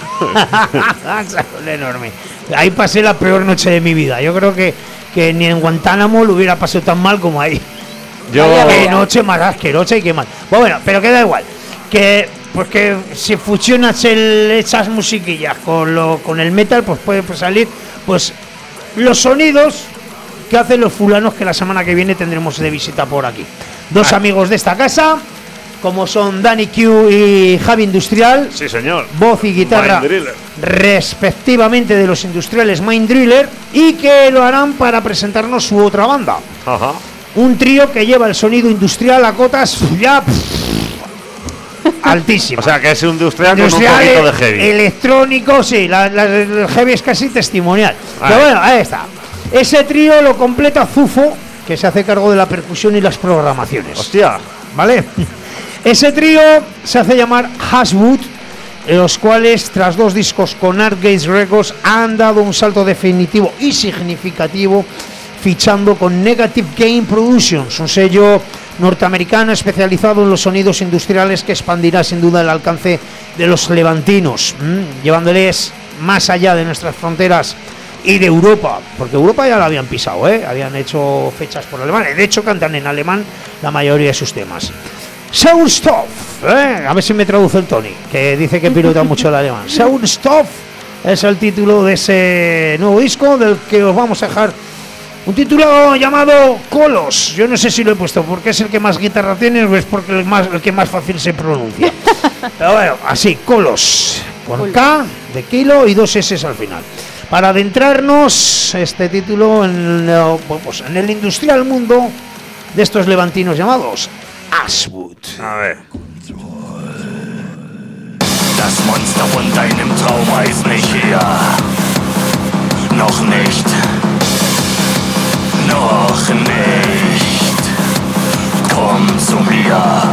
Salón enorme. Ahí pasé la peor noche de mi vida. Yo creo que, que ni en Guantánamo lo hubiera pasado tan mal como ahí. Yo, Qué noche más asquerosa y qué mal. Bueno, pero que da igual. Que pues que si fusionas el, esas musiquillas con lo con el metal, pues puede pues, salir pues los sonidos que hacen los fulanos que la semana que viene tendremos de visita por aquí. Dos Ah. amigos de esta casa, como son Dani Q y Javi Industrial, sí, señor. voz y guitarra Mind Driller. respectivamente de los industriales Mind Driller, y que lo harán para presentarnos su otra banda. Ajá. Un trío que lleva el sonido industrial a cotas ya pff, altísimas. O sea, que es un industrial, Industrial, con un poquito de heavy. electrónico, sí, la, la- el heavy es casi testimonial. Ahí. Pero bueno, ahí está. Ese trío lo completa Zufo, que se hace cargo de la percusión y las programaciones. Hostia. ¿Vale? Ese trío se hace llamar Hashwood, los cuales, tras dos discos con Artgate Records, han dado un salto definitivo y significativo, fichando con Negative Game Productions, un sello norteamericano especializado en los sonidos industriales que expandirá sin duda el alcance de los levantinos, ¿m? llevándoles más allá de nuestras fronteras y de Europa, porque Europa ya la habían pisado, ¿eh? Habían hecho fechas por Alemania, de hecho cantan en alemán la mayoría de sus temas. Soundstoff, ¿eh? A ver si me traduce el Tony, que dice que pilota mucho el alemán. Soundstoff es el título de ese nuevo disco, del que os vamos a dejar un título llamado Kolos. Yo no sé si lo he puesto porque es el que más guitarra tiene o es porque el, más, el que más fácil se pronuncia. Pero bueno, así, Kolos, con K de kilo y dos S al final. Para adentrarnos este título en, el- pues, en el industrial mundo de estos levantinos llamados Ashwood. A ver. Das Monster von deinem Trauma ist nicht hier. Noch nicht. Noch nicht. Komm zu mir.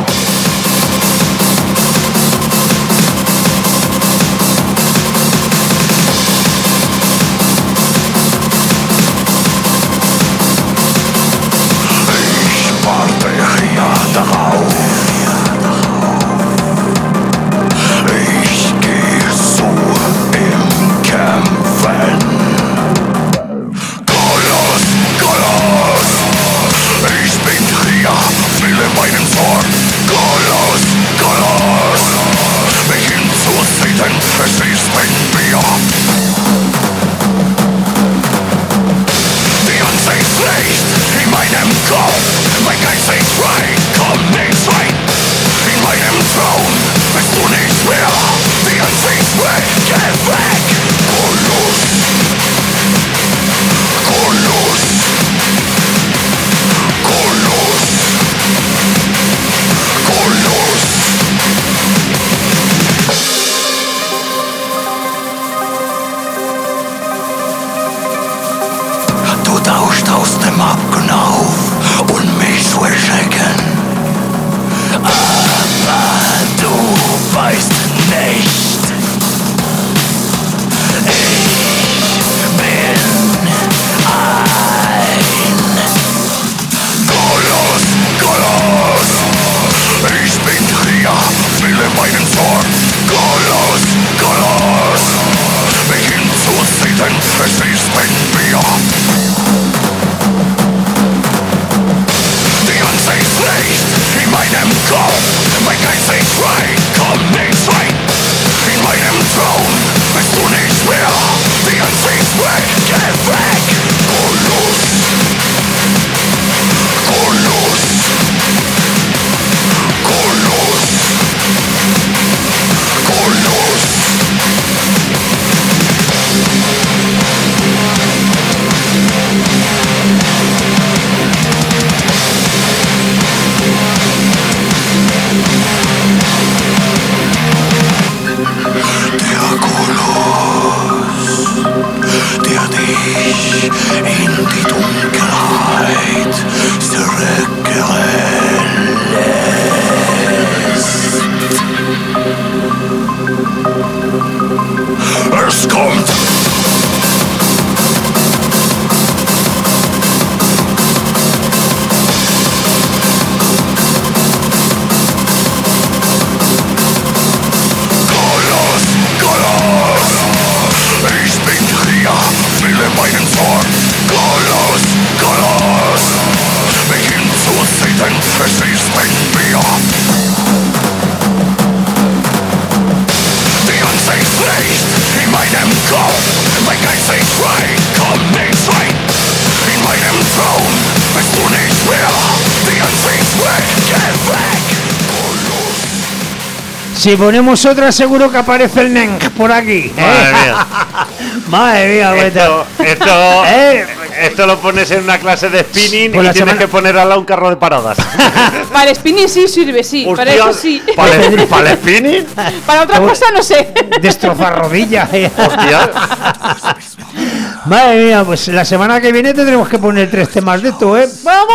Ich warte hier darauf. meinem Kopf, mein Geist ist frei, komm nicht rein. In meinem Traum bist du nicht mehr, die Ansicht weg, geh weg. Golus, Golus, Golus, Golus. Du tauchst aus dem Abgrund auf und mich zu erschrecken. Aber du weißt nicht, ich bin ein Golos, Golos. Ich bin hier, fühle meinen Zorn. Golos, Golos. Mich hinzuziehen, es ist in mir. Die Ansicht nicht in meinem Kopf, mein Geist ist frei, komm nicht rein. In meinem Traum bist du nicht mehr, die Ansicht weg, geh weg. Golus, Golus, Golus, Golus. Der Golus, der dich in die Dunkelheit zurückkehren lässt. Es kommt. Golus, Golus, ich bin hier, fühle meinen Zorn. Golus, Golus, mich hinzuziehen, es ist in mir. Die Ansicht nicht in meinem Kopf, mein Geist ist frei, komm nicht rein. In meinem Traum bist du nicht mehr, die Ansicht weg, geh weg. Golus. Si ponemos otra, seguro que aparece el Neng por aquí. ¿eh? Madre mía. Madre mía, Esto, güey. esto, Eh. esto lo pones en una clase de spinning Pues y la tienes semana- que poner al lado un carro de paradas. Para el spinning sí sirve, sí. Para Hostia, eso sí. ¿Para el, para el spinning? Para otra cosa no sé. Destrozar rodillas. ¿eh? Hostia. Madre mía, pues la semana que viene tendremos que poner tres temas de esto, ¿eh? ¡Vamos!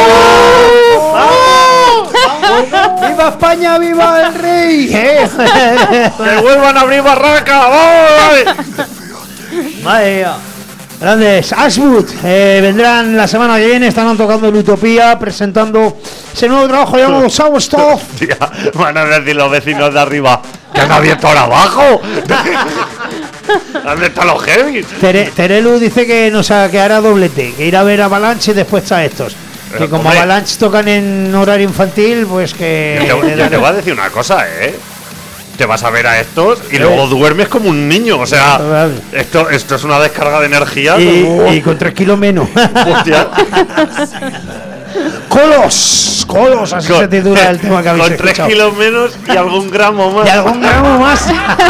¡Viva España, viva el rey! ¿eh? ¡Que vuelvan a abrir barraca! ¡Voy! Madre mía. Grandes, Ashwood eh, vendrán la semana que viene, estarán tocando en Utopía, presentando ese nuevo trabajo llamado Sour Stuff. Tía, van a decir los vecinos de arriba que han abierto ahora abajo. ¿Dónde están los heavy? Tere- Terelu dice que nos quedará doblete, que irá a ver Avalanche y después está estos. Pero, Que como hombre. Avalanche tocan en horario infantil, pues que... Yo te, yo te voy a decir una cosa, ¿eh? Te vas a ver a estos y luego duermes como un niño. O sea, esto, esto es una descarga de energía. Y, como- y con tres kilos menos. Hostia. ¡Colos! ¡Colos! Así se titula el tema que habéis Con tres escuchado. kilos menos y algún gramo más. Y algún gramo más.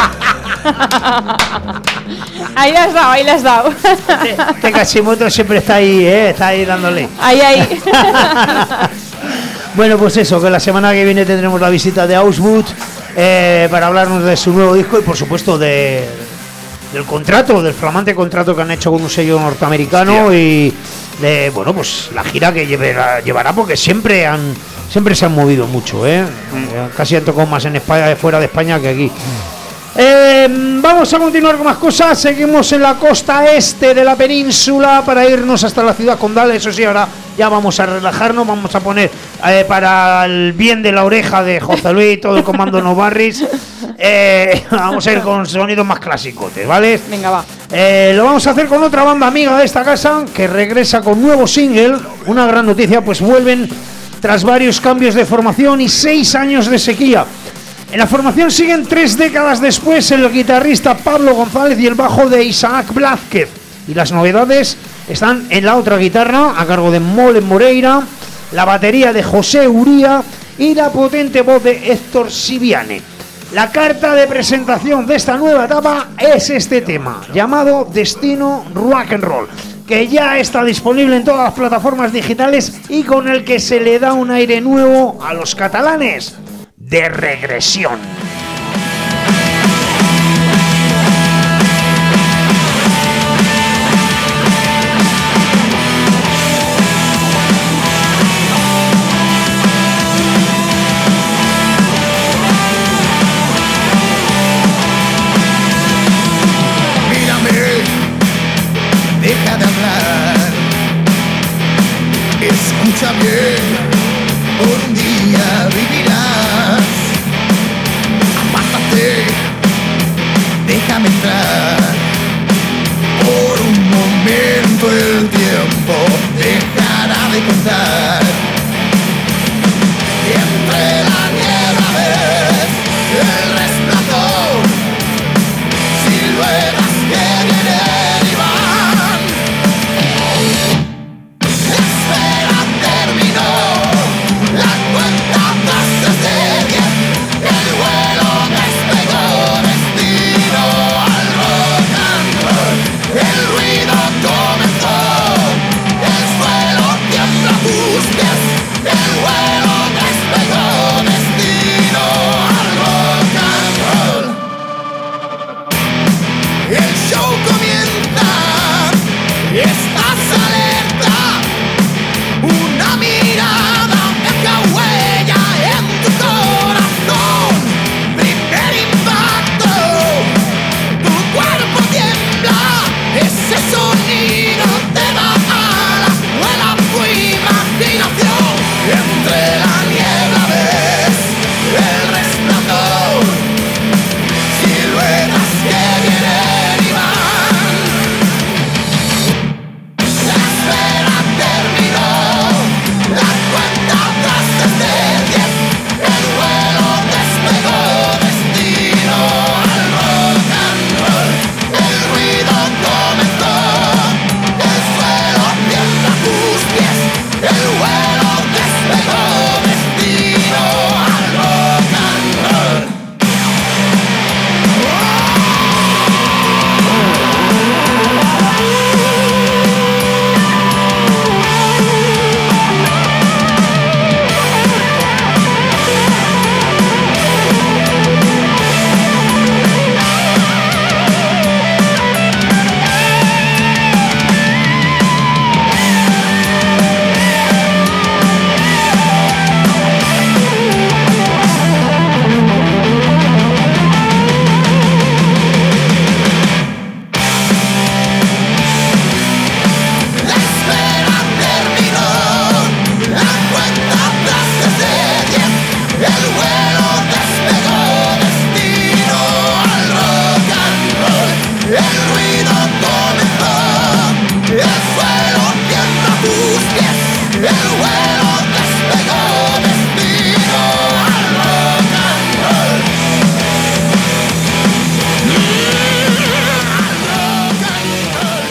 Ahí la has dado, ahí la has dado. Este Kashimoto siempre está ahí, ¿eh? Está ahí dándole. Ahí, ahí. Bueno, pues eso, que la semana que viene tendremos la visita de Ashwood eh, para hablarnos de su nuevo disco y por supuesto de, del contrato, del flamante contrato que han hecho con un sello norteamericano. Hostia. Y de, bueno, pues la gira que llevará, llevará porque siempre han siempre se han movido mucho, ¿eh? Eh, Casi han tocado más en España, fuera de España que aquí. Eh, vamos a continuar con más cosas. Seguimos en la costa este de la península para irnos hasta la ciudad condal. Eso sí, ahora ya vamos a relajarnos. Vamos a poner eh, para el bien de la oreja de José Luis y todo el comando No Barris. Eh, vamos a ir con sonidos más clásicos, ¿vale? Venga, va. Eh, lo vamos a hacer con otra banda amiga de esta casa que regresa con nuevo single. Una gran noticia, pues vuelven tras varios cambios de formación y seis años de sequía. En la formación siguen tres décadas después el guitarrista Pablo González y el bajo de Isaac Blázquez. Y las novedades están en la otra guitarra, a cargo de Mole Moreira, la batería de José Uría y la potente voz de Héctor Siviane. La carta de presentación de esta nueva etapa es este tema, llamado Destino Rock and Roll, que ya está disponible en todas las plataformas digitales y con el que se le da un aire nuevo a los catalanes de regresión. Deja de hablar, escucha bien, un día vivirás. Apártate, déjame entrar. Por un momento el tiempo dejará de contar. Y entre la niebla ves el resplandor, siluetas que vienen y van. La espera terminó, la cuenta atrás desde diez, el vuelo despegó, destino al rock and roll. El ruido comenzó, el suelo tiembla a tus pies, el vuelo despegó, destino al rock and roll. El show comienza, estás alerta, una mirada deja huella en tu corazón. Primer impacto, tu cuerpo tiembla, ese sonido te da alas, vuela tu imaginación. Entre la niebla ves el resplandor, siluetas que vienen y van. La espera terminó, la cuenta atrás desde diez, el vuelo despegó, destino al rock and roll. El ruido comenzó, el suelo tiembla a tus pies, el vuelo despegó, destino al rock and roll. La espera terminó, la cuenta atrás desde diez, el vuelo despegó, destino al rock and roll. El ruido comenzó, el suelo tiembla a tus pies, el vuelo despegó, destino al rock and roll. Al rock and roll.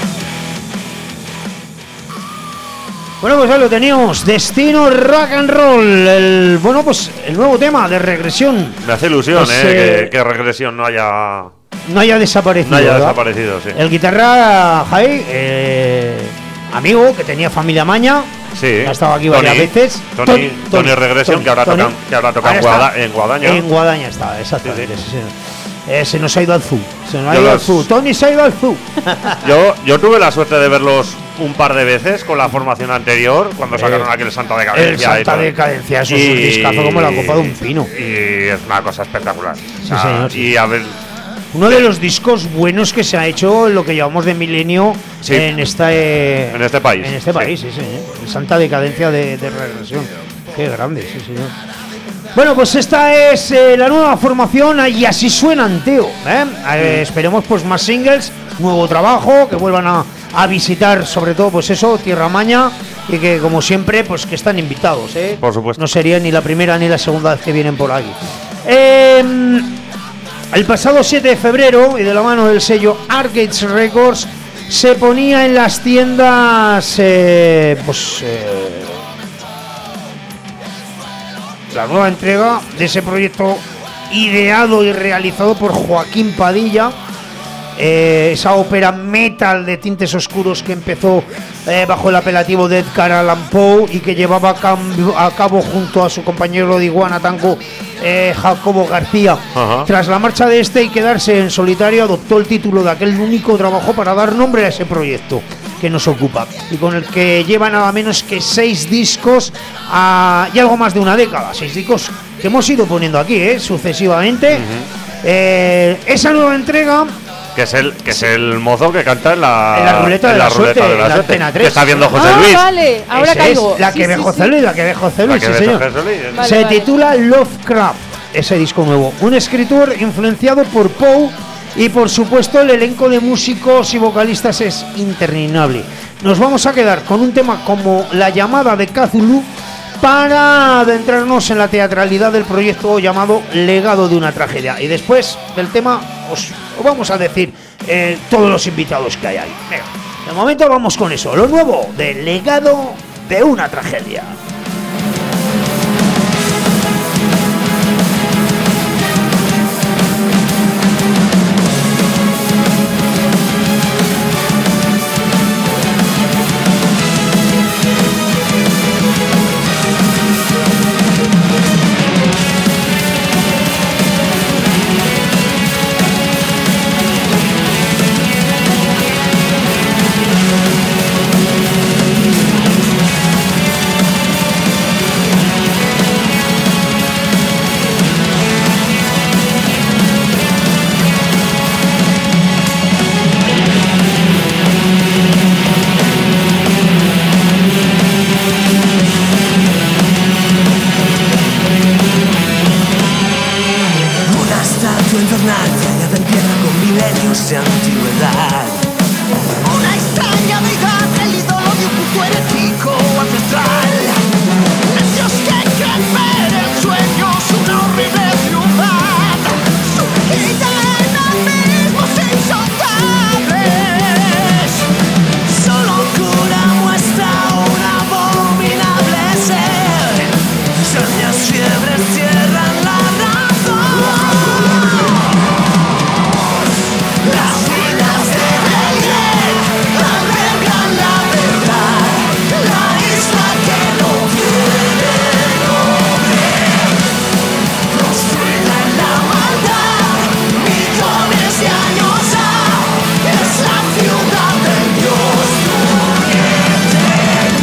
Bueno, pues ahí lo teníamos, Destino Rock and Roll, el, bueno, pues el nuevo tema de regresión. Me hace ilusión, Pues, eh, eh, que, que regresión no haya, No haya desaparecido. no haya ¿verdad? desaparecido, sí. El guitarra Jai, eh, amigo que tenía familia Maña, Sí. ha estado aquí Tony, varias veces. Tony, Tony Regresión, Tony, que ahora Tony. toca, que ahora toca en, Ahora Guada- está en Guadaña. En Guadaña está, exactamente. Sí, sí, señor. Eh, se nos ha ido al zoo. Se nos ha Yo ido al los- zoo. Tony se ha ido al zoo. Yo, yo tuve la suerte de verlos un par de veces con la formación anterior, cuando sacaron Eh, aquel Santa El Decadencia. y Santa todo. Decadencia, eso es un Y- discazo como la copa de un pino. Y es una cosa espectacular. O sea, señor, sí. Y a ver, Uno de los discos buenos que se ha hecho en lo que llamamos de milenio Sí. en esta eh, En este país, En este sí. país, sí, señor. El Santa Decadencia de, de regresión. Qué grande, sí, señor. Bueno, pues esta es eh, la nueva formación y así suenan, Teo. ¿eh? Eh, esperemos pues más singles, nuevo trabajo, que vuelvan a, a visitar sobre todo pues eso, Tierra Maña, y que como siempre pues que están invitados. ¿eh? Por supuesto. No sería ni la primera ni la segunda vez que vienen por aquí. Eh, el pasado siete de febrero y de la mano del sello Arcades Records se ponía en las tiendas, eh, pues eh, la nueva entrega de ese proyecto ideado y realizado por Joaquín Padilla. Eh, esa ópera metal de tintes oscuros que empezó eh, bajo el apelativo de Edgar Allan Poe y que llevaba a, cambio, a cabo junto a su compañero de Iguana Tango, eh, Jacobo García. Ajá. Tras la marcha de este y quedarse en solitario, adoptó el título de aquel único trabajo para dar nombre a ese proyecto que nos ocupa y con el que lleva nada menos que seis discos a, y algo más de una década. Seis discos que hemos ido poniendo aquí, ¿eh? sucesivamente. Uh-huh. eh, esa nueva entrega, que es el que es el mozo que canta en la, en la ruleta en de la, la, suerte, ruleta de la en la suerte, Antena tres. que está viendo José Ah, Luis. vale, ahora Esa caigo. es la que Sí, ve sí, José sí. Luis, la que ve José La Luis, que sí, ve señor. José Luis. Vale, Se vale. titula Lovecraft, ese disco nuevo. Un escritor influenciado por Poe y por supuesto el elenco de músicos y vocalistas es interminable. Nos vamos a quedar con un tema como La llamada de Cthulhu para adentrarnos en la teatralidad del proyecto llamado Legado de una tragedia. Y después del tema os, os vamos a decir eh, todos los invitados que hay ahí. Venga, de momento vamos con eso, lo nuevo de Legado de una tragedia. Una estatua infernal tallada en piedra con milenios de antigüedad. Una extraña deidad, el ídolo de un culto herético ancestral. Necios que creen ver en sueños una horrible ciudad, sumergida en abismos insondables. Solo cura muestra un abominable ser. Sueños, fiebres cierran la razón. Las ruinas de Belén albergan la verdad, la isla que no tiene nombre, construida en la maldad, millones de años ha, es la ciudad del Dios durmiente.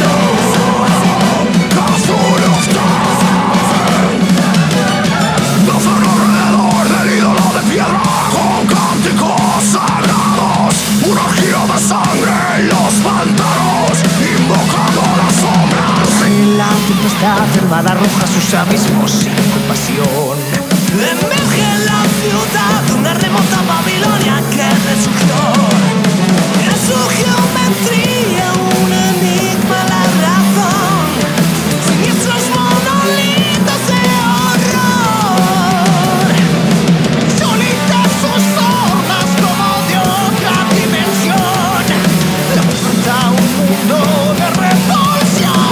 Danzan alrededor del ídolo de piedra con cánticos sagrados, una orgía de sangre en los pantanos, invocando las sombras. En la tempestad hermana arroja sus abismos sin compasión. Emerge en la ciudad una remota Babilonia que resurgió. En su geometría un enigma la razón. Siniestros monolitos de horror. Sólidas sus formas como de otra dimensión. Representa un mundo de repulsión.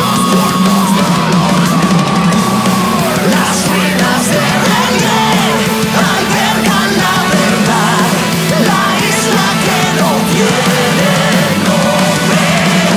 Las ruinas de Belén albergan la verdad, la isla que no tiene nombre.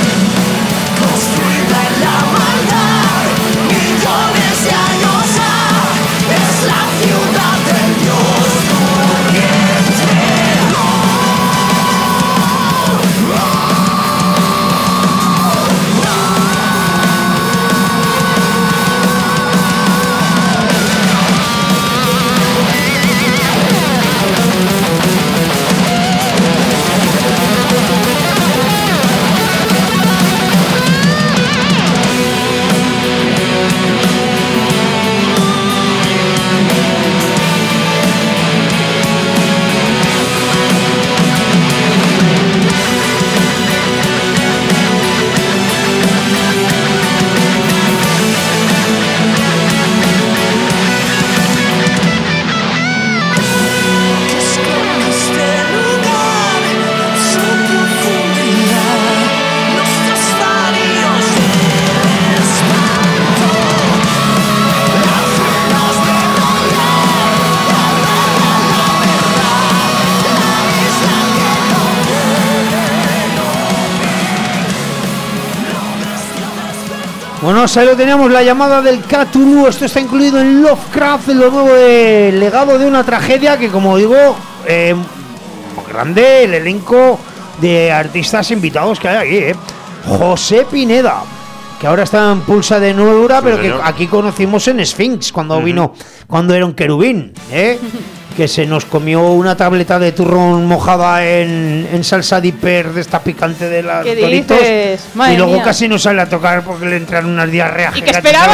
Vámonos, ahí lo teníamos, la llamada del Cthulhu. Esto está incluido en Lovecraft, lo nuevo de Legado de una tragedia, que como digo, eh, grande el elenco de artistas invitados que hay aquí, ¿eh? José Pineda, que ahora está en Pulsa de Nueva, sí, pero señor, que aquí conocimos en Sphinx cuando uh-huh. vino, cuando era un querubín, ¿eh? Que se nos comió una tableta de turrón mojada en, en salsa dipper de esta picante de las ¿Qué Doritos, dices? Madre y luego mía. casi no sale a tocar porque le entraron unas diarreas. ¿Y qué esperaba?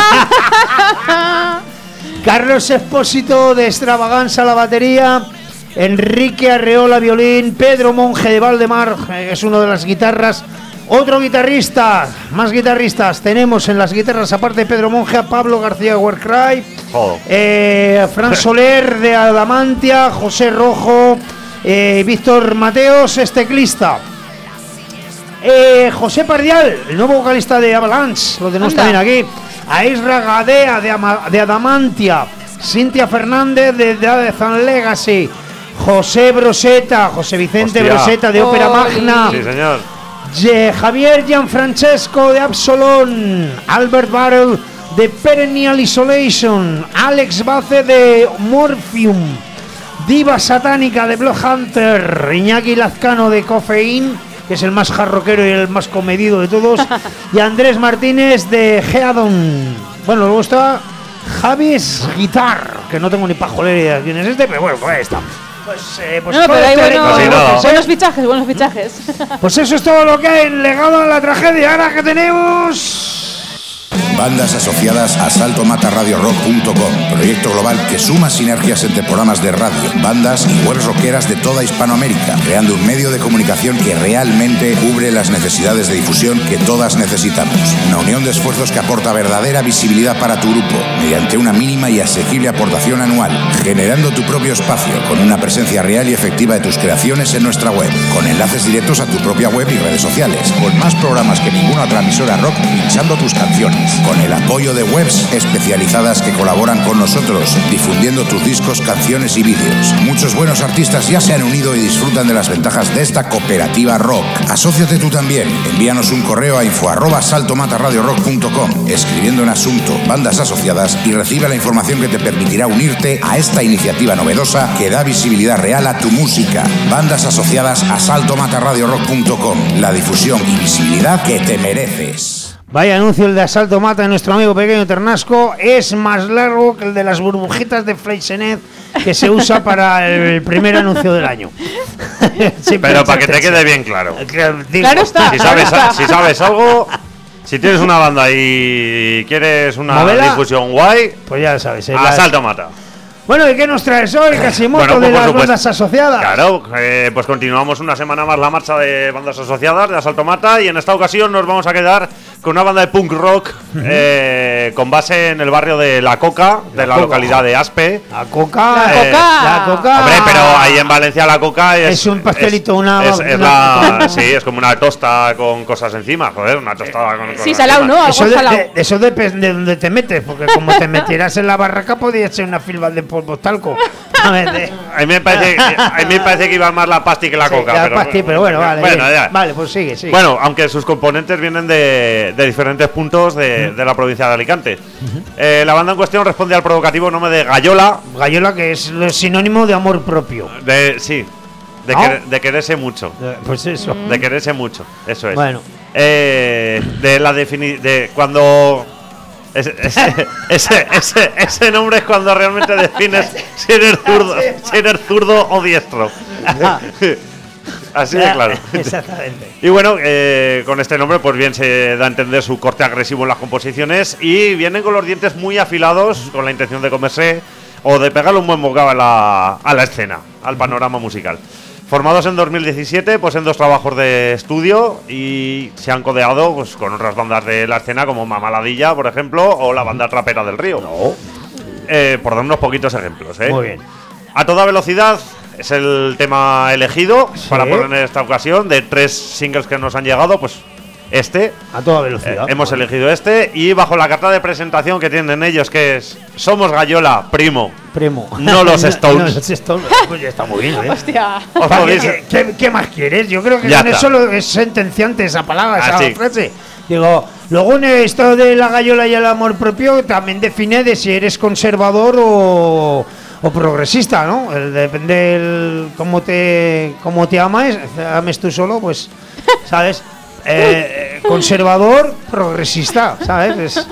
Carlos Espósito de Extravaganza a la batería, Enrique Arreola violín, Pedro Monge de Valdemar, eh, es uno de las guitarras. Otro guitarrista, más guitarristas tenemos en las guitarras, aparte de Pedro Monge, a Pablo García Warcry, oh. eh, Fran Soler de Adamantia, José Rojo, eh, Víctor Mateos, es teclista, eh, José Pardial, el nuevo vocalista de Avalanche, lo tenemos Anda. también aquí, a Isra Gadea de, Ama, de Adamantia, Cintia Fernández de Death and Legacy, José Broseta, José Vicente Hostia. Broseta de Ópera oh, Magna, sí, señor. Javier Gianfrancesco de Absolón, Albert Barrel de Perennial Isolation, Alex Bace de Morphium, Diva Satánica de Bloodhunter, Iñaki Lazcano de Coffein, que es el más jarroquero y el más comedido de todos, y Andrés Martínez de Headon. Bueno, luego está Javis Guitar, que no tengo ni pajolera quién es este, pero bueno, pues ahí está. Pues, eh, pues no, pero hay este bueno, de no. buenos fichajes, buenos fichajes. Pues eso es todo lo que hay en Legado a la Tragedia. Ahora que tenemos bandas asociadas a salto mata radio rock punto com, proyecto global que suma sinergias entre programas de radio, bandas y webs rockeras de toda Hispanoamérica, creando un medio de comunicación que realmente cubre las necesidades de difusión que todas necesitamos. Una unión de esfuerzos que aporta verdadera visibilidad para tu grupo, mediante una mínima y asequible aportación anual, generando tu propio espacio, con una presencia real y efectiva de tus creaciones en nuestra web, con enlaces directos a tu propia web y redes sociales, con más programas que ninguna otra emisora rock pinchando tus canciones, con el apoyo de webs especializadas que colaboran con nosotros, difundiendo tus discos, canciones y vídeos. Muchos buenos artistas ya se han unido y disfrutan de las ventajas de esta cooperativa rock. Asóciate tú también. Envíanos un correo a info arroba salto mata radio rock punto com, escribiendo en asunto bandas asociadas, y recibe la información que te permitirá unirte a esta iniciativa novedosa que da visibilidad real a tu música. Bandas asociadas a salto mata radio rock punto com, la difusión y visibilidad que te mereces. Vaya anuncio el de Asalto Mata de nuestro amigo Pequeño Ternasco. Es más largo que el de las burbujitas de Freixenet que se usa para el primer anuncio del año. Pero para que te quede bien claro. Claro está. Si sabes, claro está. si sabes algo, si tienes una banda y quieres una ¿Novela? difusión guay, pues ya sabes. Asalto Mata. Bueno, ¿y qué nos traes hoy, Casimoto, bueno, pues de las supuesto. bandas asociadas? Claro, eh, pues continuamos una semana más la marcha de bandas asociadas de Asalto Mata, y en esta ocasión nos vamos a quedar con una banda de punk rock uh-huh. eh, con base en el barrio de La Coca, la de la Coca. localidad de Aspe. La Coca, la, eh, Coca. la Coca. Hombre, pero ahí en Valencia La Coca es, es un pastelito, es, una, es, es una la, sí, es como una tosta con cosas encima, joder, una tostada con cosas sí, salado, ¿no? Eso, de, de, eso depende de donde te metes, porque como te metieras en la barraca podría ser una filba de polvo talco. A, ver, de... a, mí me parece, a mí me parece que iba más la pasti que la sí, coca. La pero, pasti, pero bueno, vale. Bueno, ya. Vale, pues sigue, sigue. Bueno, aunque sus componentes vienen de, de diferentes puntos de, uh-huh. de la provincia de Alicante. Uh-huh. Eh, la banda en cuestión responde al provocativo nombre de Gallola. Gallola, que es sinónimo de amor propio. De, sí, de, ¿no? quer, de quererse mucho. De, pues eso. De quererse mucho, eso es. Bueno. Eh, de la defini de cuando... Ese, ese, ese, ese, ese nombre es cuando realmente defines si eres zurdo, si eres zurdo o diestro. Así de claro. Exactamente. Y bueno, eh, con este nombre pues bien se da a entender su corte agresivo en las composiciones, y vienen con los dientes muy afilados, con la intención de comerse o de pegarle un buen bocado a la, a la escena, al panorama musical. Formados en dos mil diecisiete, pues en dos trabajos de estudio, y se han codeado pues con otras bandas de la escena como Mamaladilla, por ejemplo, o la banda Trapera del Río. No. Eh, por dar unos poquitos ejemplos, ¿eh? Muy bien. A toda velocidad es el tema elegido sí. para poner en esta ocasión. De tres singles que nos han llegado, pues este. A toda velocidad. Eh, hemos bueno. elegido este, y bajo la carta de presentación que tienen ellos, que es Somos Gallola, primo. Primo. No los Stones. No los Stones. Pues ya está muy bien, ¿eh? Hostia. ¿Qué, qué, ¿Qué más quieres? Yo creo que ya con está. eso lo, es sentenciante esa palabra, esa Así. frase. Digo, luego en esto de la gallola y el amor propio también define de si eres conservador o, o progresista, ¿no? El, depende del cómo te cómo te ames, ames tú solo, pues, ¿sabes? Eh, conservador, progresista, ¿sabes? Es,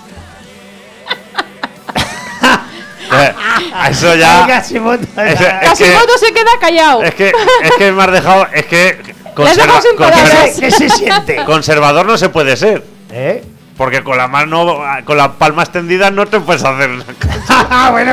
Eh, eso ya. Casimoto, es, es Casimoto que, se queda callado. es que es que me has dejado. Es que. Le has dejado sin palabras. ¿Qué se siente? Conservador no se puede ser. ¿Eh? Porque con la mano, con la palma extendida no te puedes hacer. Bueno,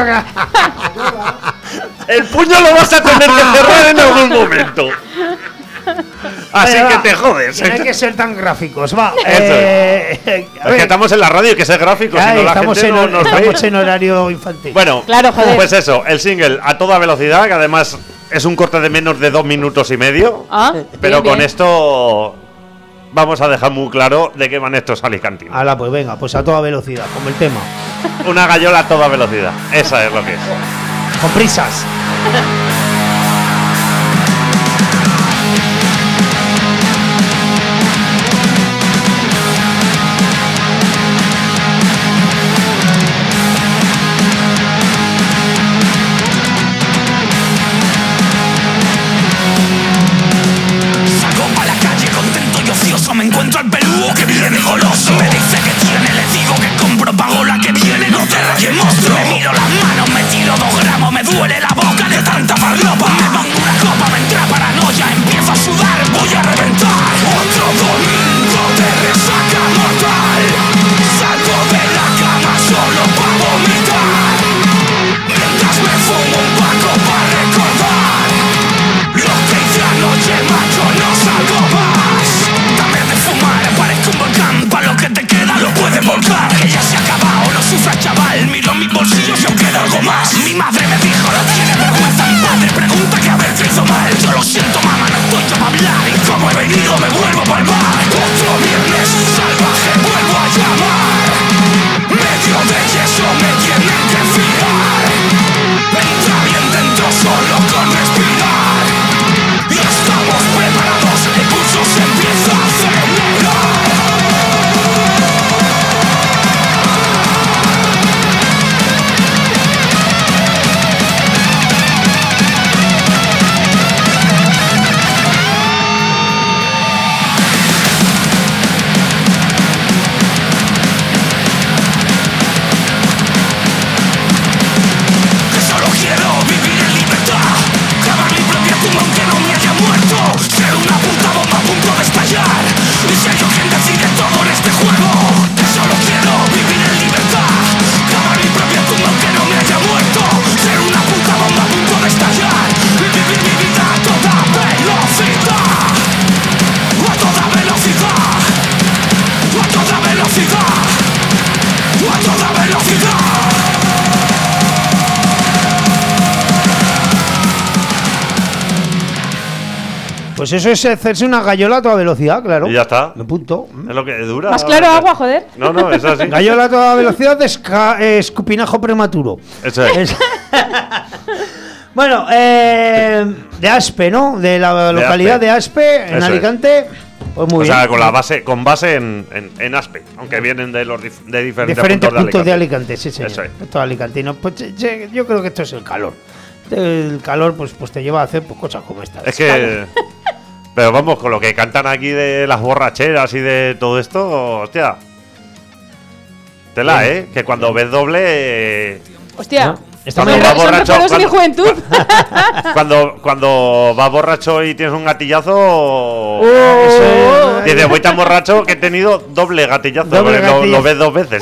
El puño lo vas a tener que cerrar en algún momento. Así Vale, que va. te jodes. No hay que ser tan gráficos, va. Eso Eh, a Es ver, que estamos en la radio y que ser gráficos, si ay, no la estamos gente en, no hor- nos ve. estamos en horario infantil. Bueno, Claro, joder. pues eso, el single a toda velocidad, que además es un corte de menos de dos minutos y medio. Ah, Pero bien, con bien. esto vamos a dejar muy claro de qué van estos alicantinos. Hala, pues venga, pues a toda velocidad, como el tema. Una gallola a toda velocidad. Esa es lo que es. Con prisas. Salgo pa' la calle contento y ocioso. Me encuentro al peludo que viene goloso. Me dice que tiene, le digo que compro, pago la que viene. No te rayes, monstruo. Me miro las manos, me tiro dos gramos. Me duele la boca de tanta farlopa. Me pongo una copa, me entra paranoia. Empiezo a sudar, voy a reventar. Otro domingo de resaca mortal. Salgo de la cama solo pa' vomitar. Mientras me fumo un paco pa' recordar lo que hice anoche, macho, no salgo más. Dame de fumar, parezco un volcán. Pa' lo que te queda lo puedes volcar. Que ya se ha acabado, no sufras, chaval. Miro en mis bolsillos y aún queda algo más. Mi madre me dijo, no tiene vergüenza. Mi padre pregunta que a ver qué hizo mal. Yo lo siento, mamá, no estoy yo pa' hablar. Y como he venido me vuelvo pa'l bar. Otro viernes salvaje vuelvo a llamar. Medio de yeso me tienen que fijar. Entra bien dentro solo con respirar. Y estamos preparados, el pulso se empieza a acelerar. Que solo quiero vivir en libertad. Cavar mi propia tumba aunque no me haya muerto. Ser una puta bomba a punto de estallar. Y ser yo quien decide todo en este juego. Que solo quiero vivir en libertad. Cavar mi propia tumba aunque no me haya muerto. Ser una puta bomba a punto de estallar. Y vivir mi vida a toda velocidad. A toda velocidad. A toda velocidad. A toda velocidad. Pues eso es hacerse una gallola a toda velocidad, claro. Y ya está. Me punto. Es lo que dura. Más claro agua, joder. No, no, es así. Gallola a toda velocidad es ca- eh, escupinajo prematuro. Eso es. Es- Bueno, eh, de Aspe, ¿no? De la De localidad Aspe. de Aspe, en Eso es. Alicante. Pues muy O bien. sea, con la base, con base en, en, en Aspe, aunque vienen de los dif- de diferentes, Diferentes puntos, puntos de Alicante. Alicante, sí, señor. Eso es. Todo alicantino. Pues che- che, yo creo que esto es el calor. El calor, pues, pues te lleva a hacer pues, cosas como estas. Es que. Pero vamos, con lo que cantan aquí de las borracheras y de todo esto, hostia. Tela, ¿eh? Que cuando ves doble. eh, Hostia. ¿No? Cuando Son va son borracho. recuerdos de mi Cuando, juventud. cuando, cuando vas borracho y tienes un gatillazo. Oh. Dices, voy tan borracho que he tenido doble gatillazo. Doble porque lo- Lo, gatillazo. ves dos veces.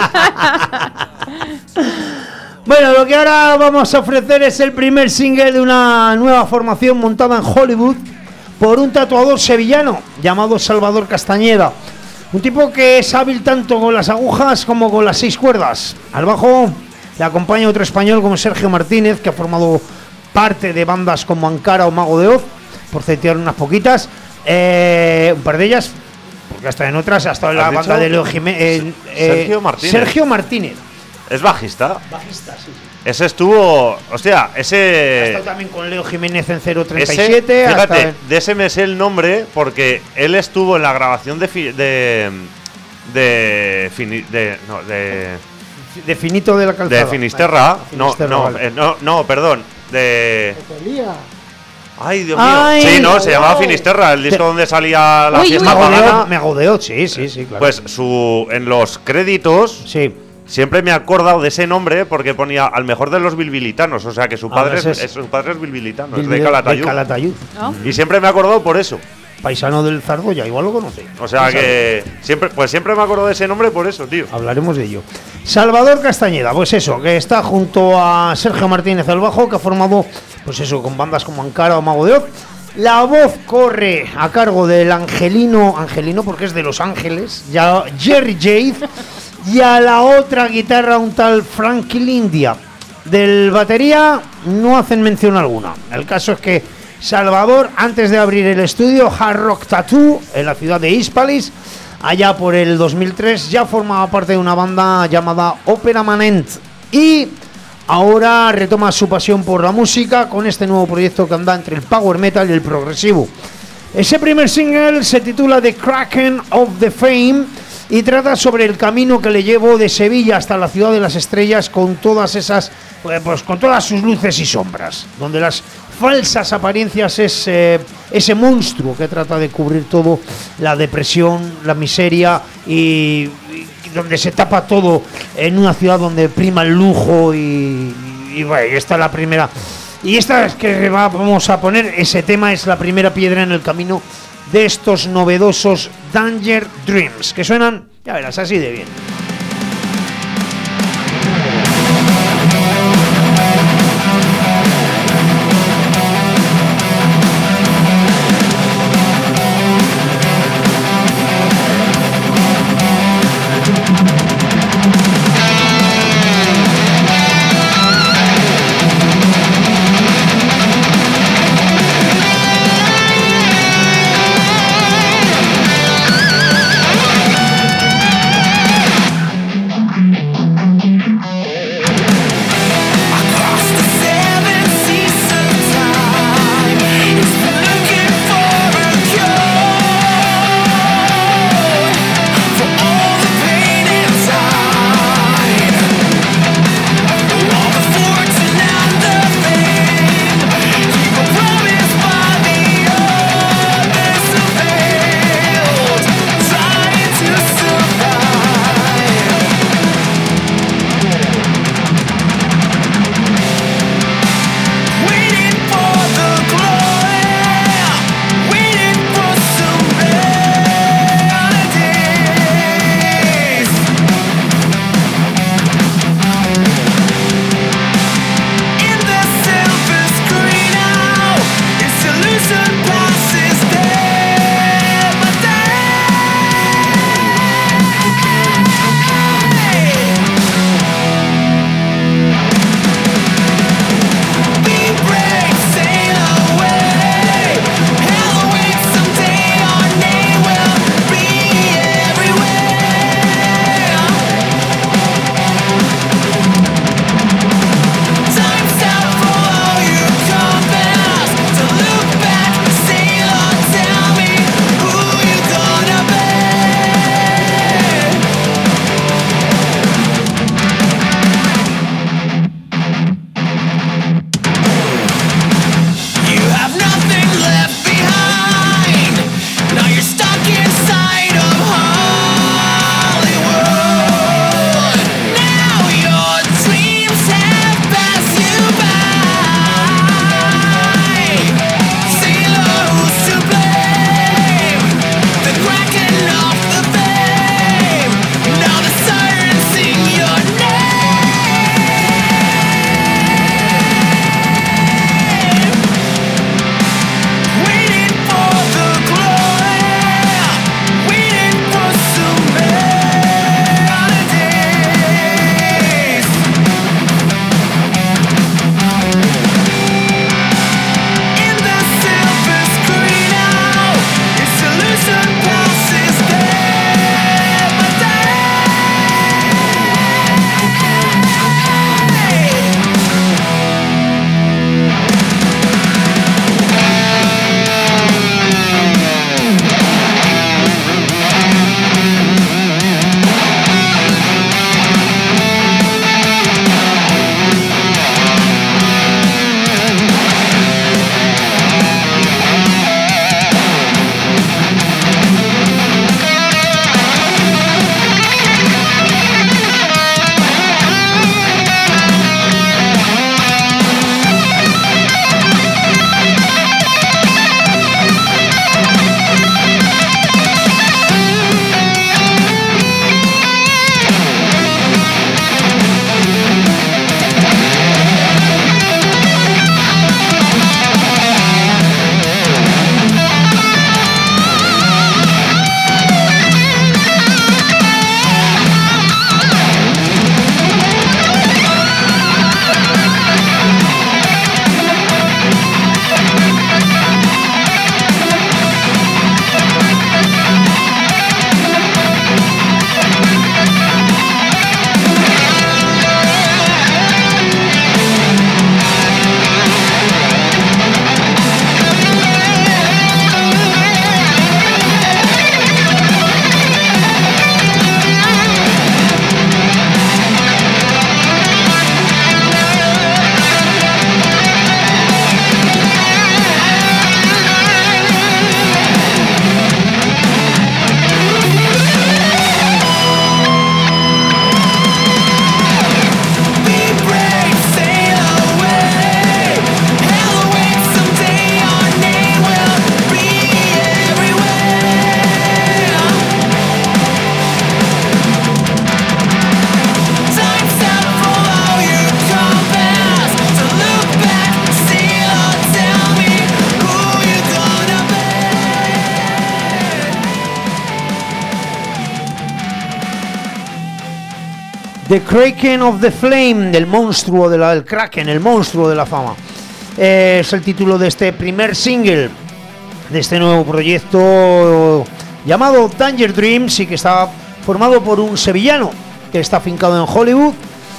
Bueno, lo que ahora vamos a ofrecer es el primer single de una nueva formación montada en Hollywood por un tatuador sevillano llamado Salvador Castañeda. Un tipo que es hábil tanto con las agujas como con las seis cuerdas. Al bajo le acompaña otro español como Sergio Martínez, que ha formado parte de bandas como Ankara o Mago de Oz, por citar unas poquitas. Eh, un par de ellas, porque hasta en otras, ha estado en la ¿Has banda dicho? de Leo Jiménez. Sergio Martínez. Sergio Martínez. Es bajista. Bajista, sí, sí. Ese estuvo. Hostia, ese. Ha estado también con Leo Jiménez en cero treinta y ese, siete. fíjate, hasta... de ese me sé el nombre porque él estuvo en la grabación de. Fi, de. De, fini, de, no, de. De Finito de la Calzada. De Finisterra. Vale, No, Finisterra, no, vale. eh, no, no, perdón. De. Rosalía. Ay, Dios mío. Ay, sí, no, se no. llamaba Finisterra, el disco Te- donde salía la Uy, fiesta uy. Me agodeó, pagana. me agodeó, sí, sí, sí, claro. Pues su en los créditos sí. siempre me he acordado de ese nombre porque ponía al mejor de los bilbilitanos, o sea que su padre Ahora es, es- es- su padre es bilbilitano, es De de Calatayud. Calatayud. ¿No? Y siempre me he acordado por eso. Paisano del Zardoya, igual lo conoce. O sea que siempre pues siempre me acuerdo de ese nombre por eso, tío. Hablaremos de ello. Salvador Castañeda, pues eso, que está junto a Sergio Martínez al bajo, que ha formado, pues eso, con bandas como Ankara o Mago de Oz. La voz corre a cargo del angelino, angelino porque es de Los Ángeles, ya Jerry Jade, y a la otra guitarra un tal Frankie Lindia. Del batería no hacen mención alguna. El caso es que Salvador, antes de abrir el estudio Hard Rock Tattoo en la ciudad de Hispalis, allá por el dos mil tres, ya formaba parte de una banda llamada Opera Manent y ahora retoma su pasión por la música con este nuevo proyecto que anda entre el power metal y el progresivo. Ese primer single se titula The Kraken of the Fame y trata sobre el camino que le llevó de Sevilla hasta la ciudad de las estrellas con todas esas, pues con todas sus luces y sombras, donde las falsas apariencias es eh, ese monstruo que trata de cubrir todo, la depresión, la miseria y, y donde se tapa todo en una ciudad donde prima el lujo y, y, y bueno, esta es la primera y esta es que va- vamos a poner, ese tema es la primera piedra en el camino de estos novedosos Danger Dreams que suenan, ya verás, así de bien. The Kraken of the Flame, del monstruo, de la, del Kraken, el monstruo de la fama. Eh, es el título de este primer single de este nuevo proyecto llamado Danger Dreams y que está formado por un sevillano que está afincado en Hollywood.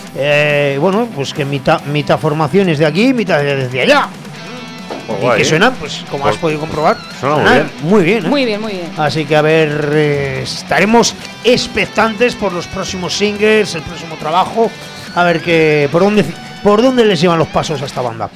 Eh, bueno, pues que mitad, mitad formaciones de aquí, mitad desde allá. Pues y guay, que ¿eh? suenan, pues como Pues has podido comprobar, suena muy suenan bien. muy bien, ¿eh? Muy bien, muy bien. Así que a ver, eh, estaremos expectantes por los próximos singles, el próximo trabajo, a ver que por dónde por dónde les llevan los pasos a esta banda.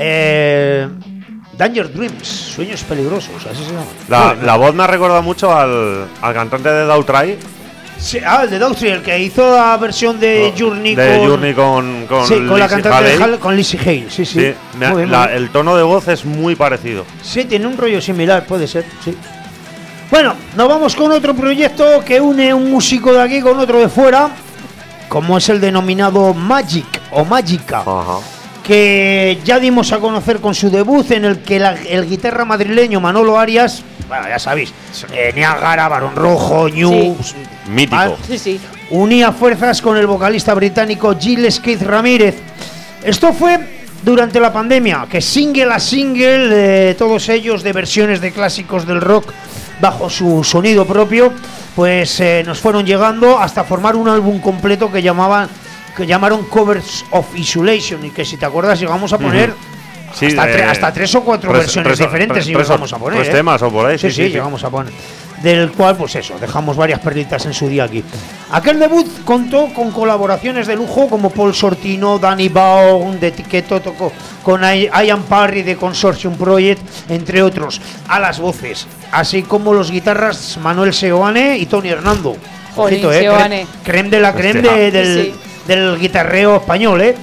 Eh, Danger Dreams, sueños peligrosos, así se llama. La, Bueno, la voz me ha recordado mucho al, al cantante de Daughtry. sí, ah, el de Daughtry, el que hizo la versión de Journey de con, Journey con, con, sí, con la Lizzie cantante de Haley. Hale, con Lizzie Hale, sí, sí. Sí, me ha- Muy bien, la- muy bien. el tono de voz es muy parecido. Sí, tiene un rollo similar, puede ser, sí. Bueno, nos vamos con otro proyecto que une un músico de aquí con otro de fuera, como es el denominado Magic o Magica, Ajá. que ya dimos a conocer con su debut, en el que la- el guitarra madrileño Manolo Arias, bueno, ya sabéis, eh, Niágara, Barón Rojo, New, Mítico. ¿vale? Sí, sí. unía fuerzas con el vocalista británico Gilles Keith Ramírez. Esto fue durante la pandemia, que single a single, eh, todos ellos de versiones de clásicos del rock bajo su sonido propio, pues eh, nos fueron llegando hasta formar un álbum completo que llamaban que llamaron Covers of Isolation, y que si te acuerdas llegamos a poner Sí, hasta, tre- eh, hasta tres o cuatro tres- versiones tres o- diferentes tres- y tres o- llegamos a poner. tres ¿eh? temas o por ahí, Sí, sí, sí, sí, sí. llegamos a poner. Del cual, pues eso, dejamos varias perlitas en su día aquí. Aquel debut contó con colaboraciones de lujo como Paul Sortino, Danny Baum de Etiqueto, tocó con I- Ian Parry de Consortium Project, entre otros, a las voces, así como los guitarras Manuel Seoane y Tony Hernando. Jolín, Ojito, eh, Seoane. cre- creme de la creme Hostia. de- del, Sí. del guitarreo español, ¿eh?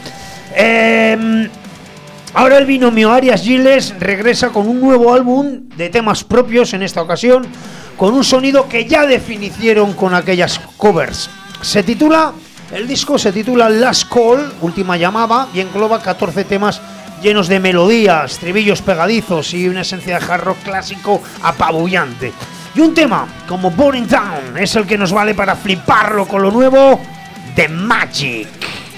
Eh, Ahora el binomio Arias Giles regresa con un nuevo álbum de temas propios en esta ocasión, con un sonido que ya definicieron con aquellas covers. Se titula, el disco se titula Last Call, última llamada, y engloba catorce temas llenos de melodías, estribillos pegadizos y una esencia de hard rock clásico apabullante. Y un tema como Boring Town es el que nos vale para fliparlo con lo nuevo de Magic.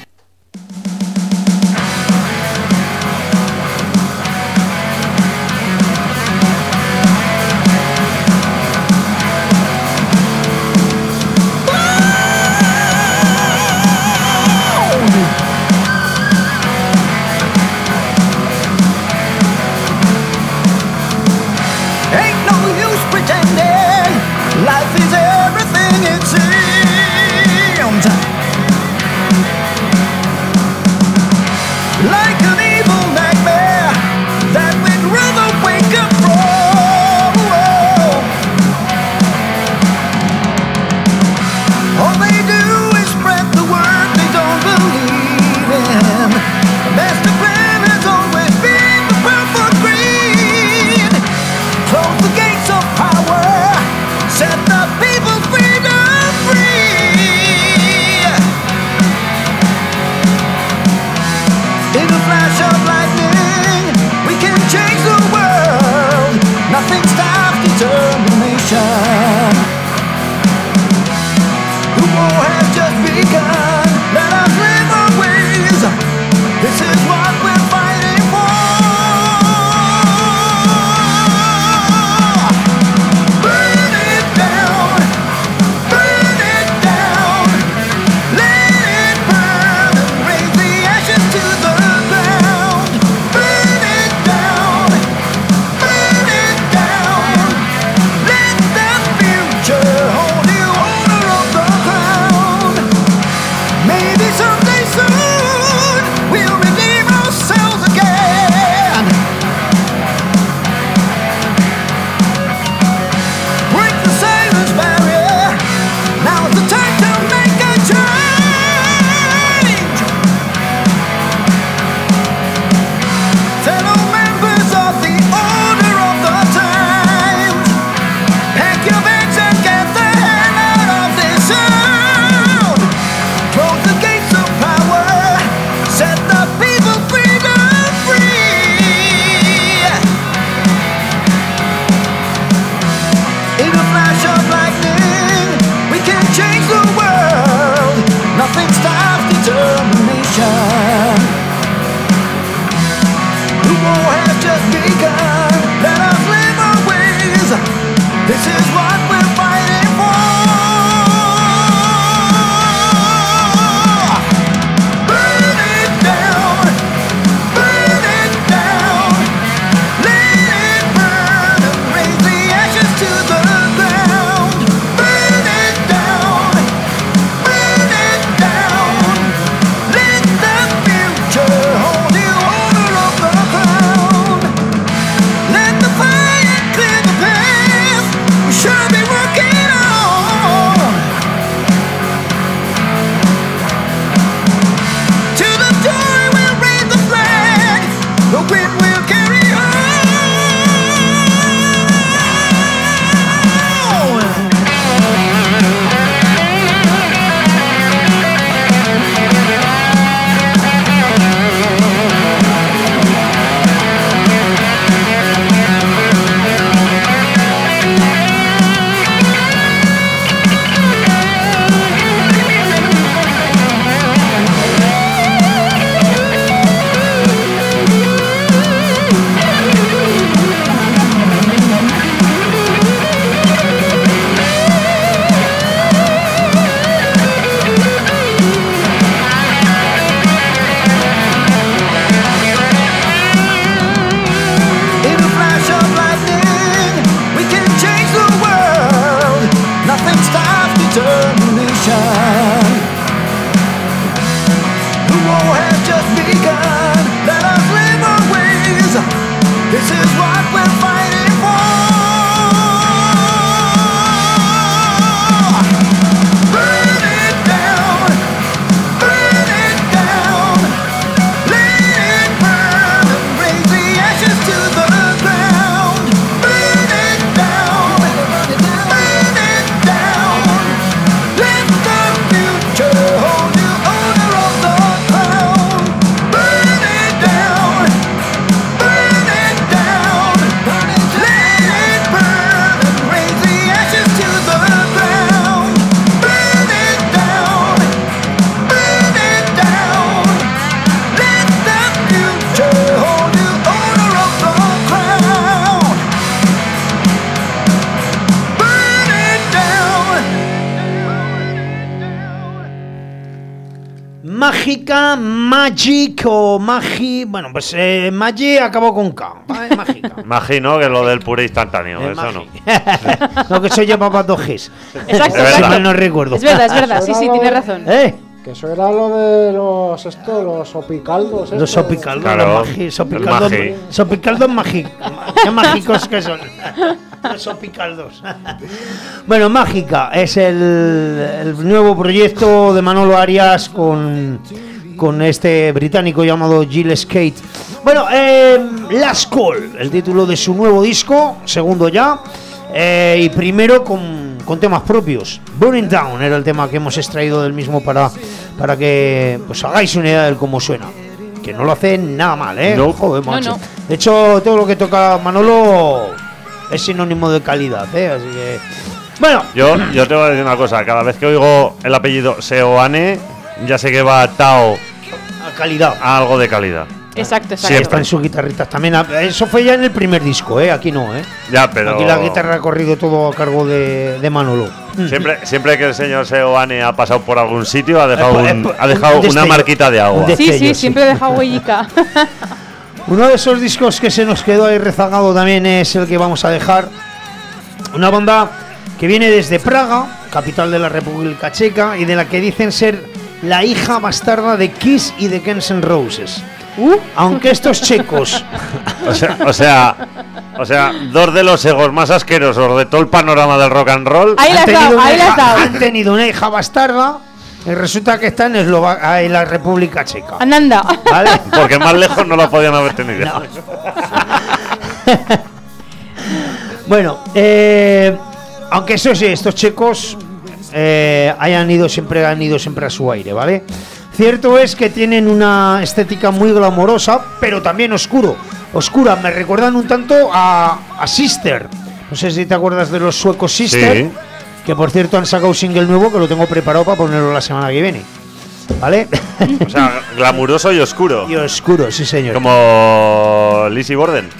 Ain't no use pretending life is everything it seems. Mágica, Magic o Magi. Bueno, pues eh, Magic acabó con K. ¿Vale? Mágica. Imagino que lo del puré instantáneo, Eh, eso Magi. no. No, que eso lleva para dos Gs. Exacto, Es Si verdad. mal no recuerdo. Es verdad, es verdad. Sí, sí, tienes razón. ¿Eh? Que eso era lo de los esto, los opicaldos. Los estos. sopicaldos, Claro, los magi, el sopicaldos, magi. sopicaldos mágicos. Qué mágicos que son. Los sopicaldos. Bueno, Mágica es el, el nuevo proyecto de Manolo Arias con, con este británico llamado Jill Skate. Bueno, eh, Last Call, el título de su nuevo disco, segundo ya, eh, y primero con, con temas propios. Burning Down era el tema que hemos extraído del mismo para, para que pues hagáis una idea de cómo suena. Que no lo hace nada mal, ¿eh? No. Joder, No, macho. no. De hecho, todo lo que toca Manolo es sinónimo de calidad, ¿eh? Así que... Bueno, Yo, yo te voy a decir una cosa, cada vez que oigo el apellido Seoane, ya sé que va atado a calidad. a algo de calidad. Exacto, Sí, exacto. está en sus guitarritas también. Eso fue ya en el primer disco, ¿eh? Aquí no, ¿eh? Ya, pero Aquí la guitarra ha corrido todo a cargo de, de Manolo. siempre, siempre que el señor Seoane ha pasado por algún sitio, ha dejado, Eh, un- eh, ha dejado un una destello. marquita de agua. Un de- Sí, sí, Destellos, sí. siempre he dejado huellica. Uno de esos discos que se nos quedó ahí rezagado también es el que vamos a dejar. Una banda que viene desde Praga, capital de la República Checa, y de la que dicen ser la hija bastarda de Kiss y de Guns N' Roses. Uh, Aunque estos checos O sea, o sea, o sea, dos de los egos más asquerosos de todo el panorama del rock and roll. ahí la han has tenido, dado, una ahí la has hija, dado. han tenido una hija bastarda y resulta que está en, Eslovaquia, en la República Checa. Ananda. ¿Vale? Porque más lejos no lo podían haber tenido. No. Bueno, eh, aunque eso sí, estos checos eh, hayan ido siempre, han ido siempre a su aire, ¿vale? Cierto es que tienen una estética muy glamorosa, pero también oscuro. Oscura, me recuerdan un tanto a, a Sister. No sé si te acuerdas de los suecos Sister, Sí. que por cierto han sacado un single nuevo que lo tengo preparado para ponerlo la semana que viene. ¿Vale? O sea, glamuroso y oscuro. Y oscuro, sí señor. Como Lizzie Borden.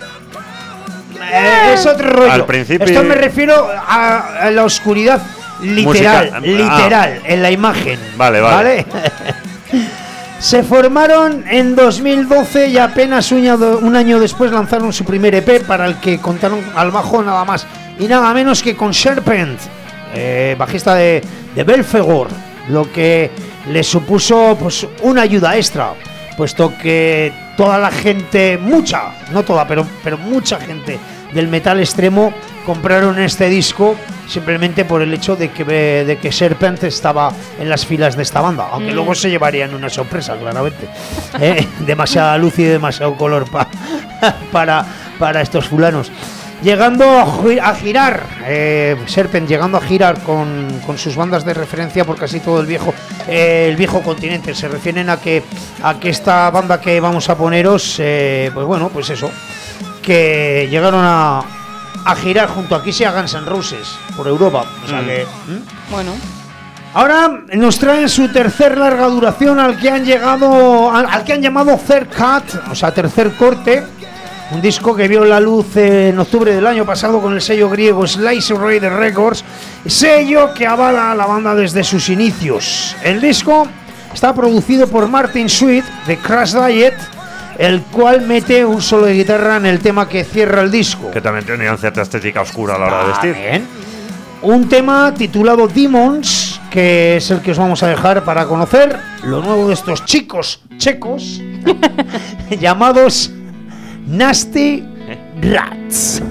Eh, es otro rollo. Al principio- Esto me refiero a, a la oscuridad literal, Musical. literal, en la imagen. Vale, vale. Se formaron en dos mil doce y apenas un año, un año después lanzaron su primer E P, para el que contaron al bajo nada más y nada menos que con Serpent, eh, bajista de, de Belfegor, lo que le supuso pues una ayuda extra, puesto que toda la gente, mucha, no toda, pero, pero mucha gente del metal extremo compraron este disco simplemente por el hecho de que, de que Serpent estaba en las filas de esta banda, aunque Mm. luego se llevarían una sorpresa, claramente. ¿Eh? Demasiada luz y demasiado color pa- para, para estos fulanos. Llegando a, gi- a girar, eh, Serpent llegando a girar con, con sus bandas de referencia por casi todo el viejo eh, el viejo continente. Se refieren a que a que esta banda que vamos a poneros, eh, pues bueno, pues eso, que llegaron a, a girar junto a Kiss y a Guns N' Roses por Europa. O sea Mm. que, ¿Mm? Bueno, Ahora nos traen su tercer larga duración al que han llegado al, al que han llamado Third Cut, o sea, tercer corte. Un disco que vio la luz en octubre del año pasado con el sello griego Slice Raider Records, sello que avala a la banda desde sus inicios. El disco está producido por Martin Sweet de Crash Diet, el cual mete un solo de guitarra en el tema que cierra el disco. Que también tenían cierta estética oscura a la hora de vestir. También. Un tema titulado Demons, que es el que os vamos a dejar para conocer lo nuevo de estos chicos checos llamados Nasty Rats.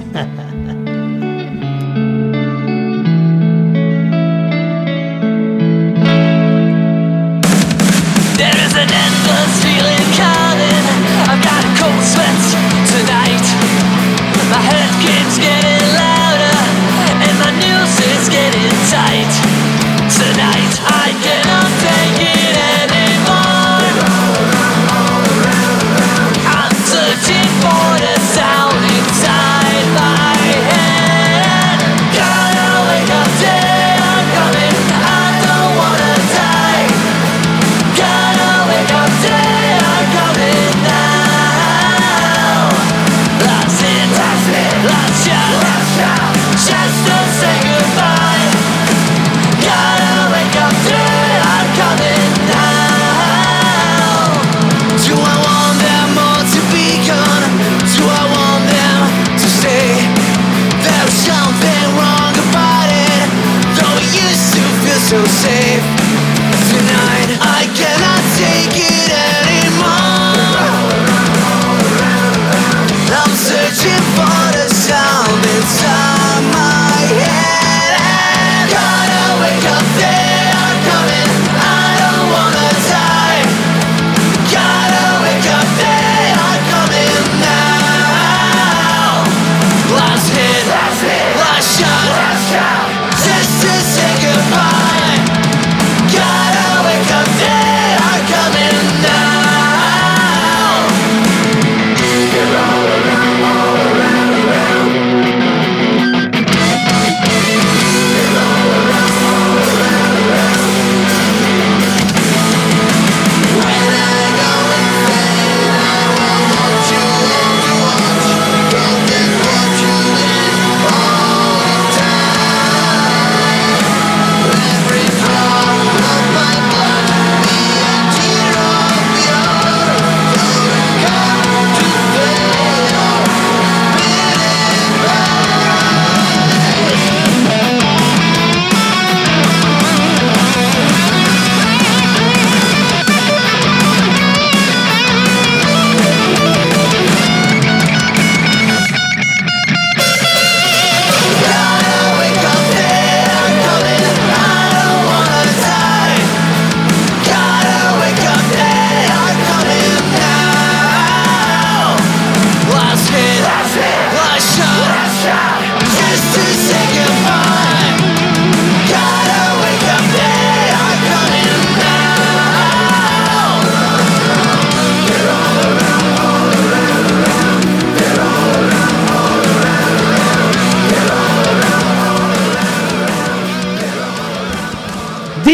There is an endless feeling calling. I've got a cold sweat tonight. My head keeps getting louder, and my noose is getting tight. Tonight I cannot take it anymore. I'm searching for the sound inside my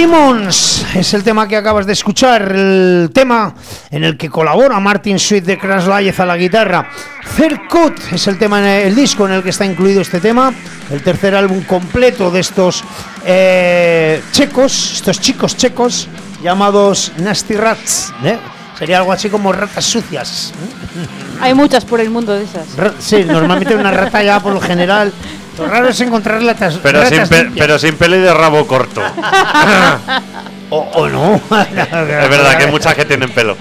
Demons es el tema que acabas de escuchar, el tema en el que colabora Martin Sweet de Crash Layez a la guitarra. Third Cut es el tema, el disco en el que está incluido este tema, el tercer álbum completo de estos eh, checos, estos chicos checos llamados Nasty Rats, ¿eh? Sería algo así como ratas sucias. Hay muchas por el mundo de esas. Ra- sí, normalmente una rata ya por lo general. Lo raro es encontrar ratas, Pero ratas sin, pe- limpias. pero sin pelo y de rabo corto. O, o no. Es verdad que hay muchas que tienen pelo.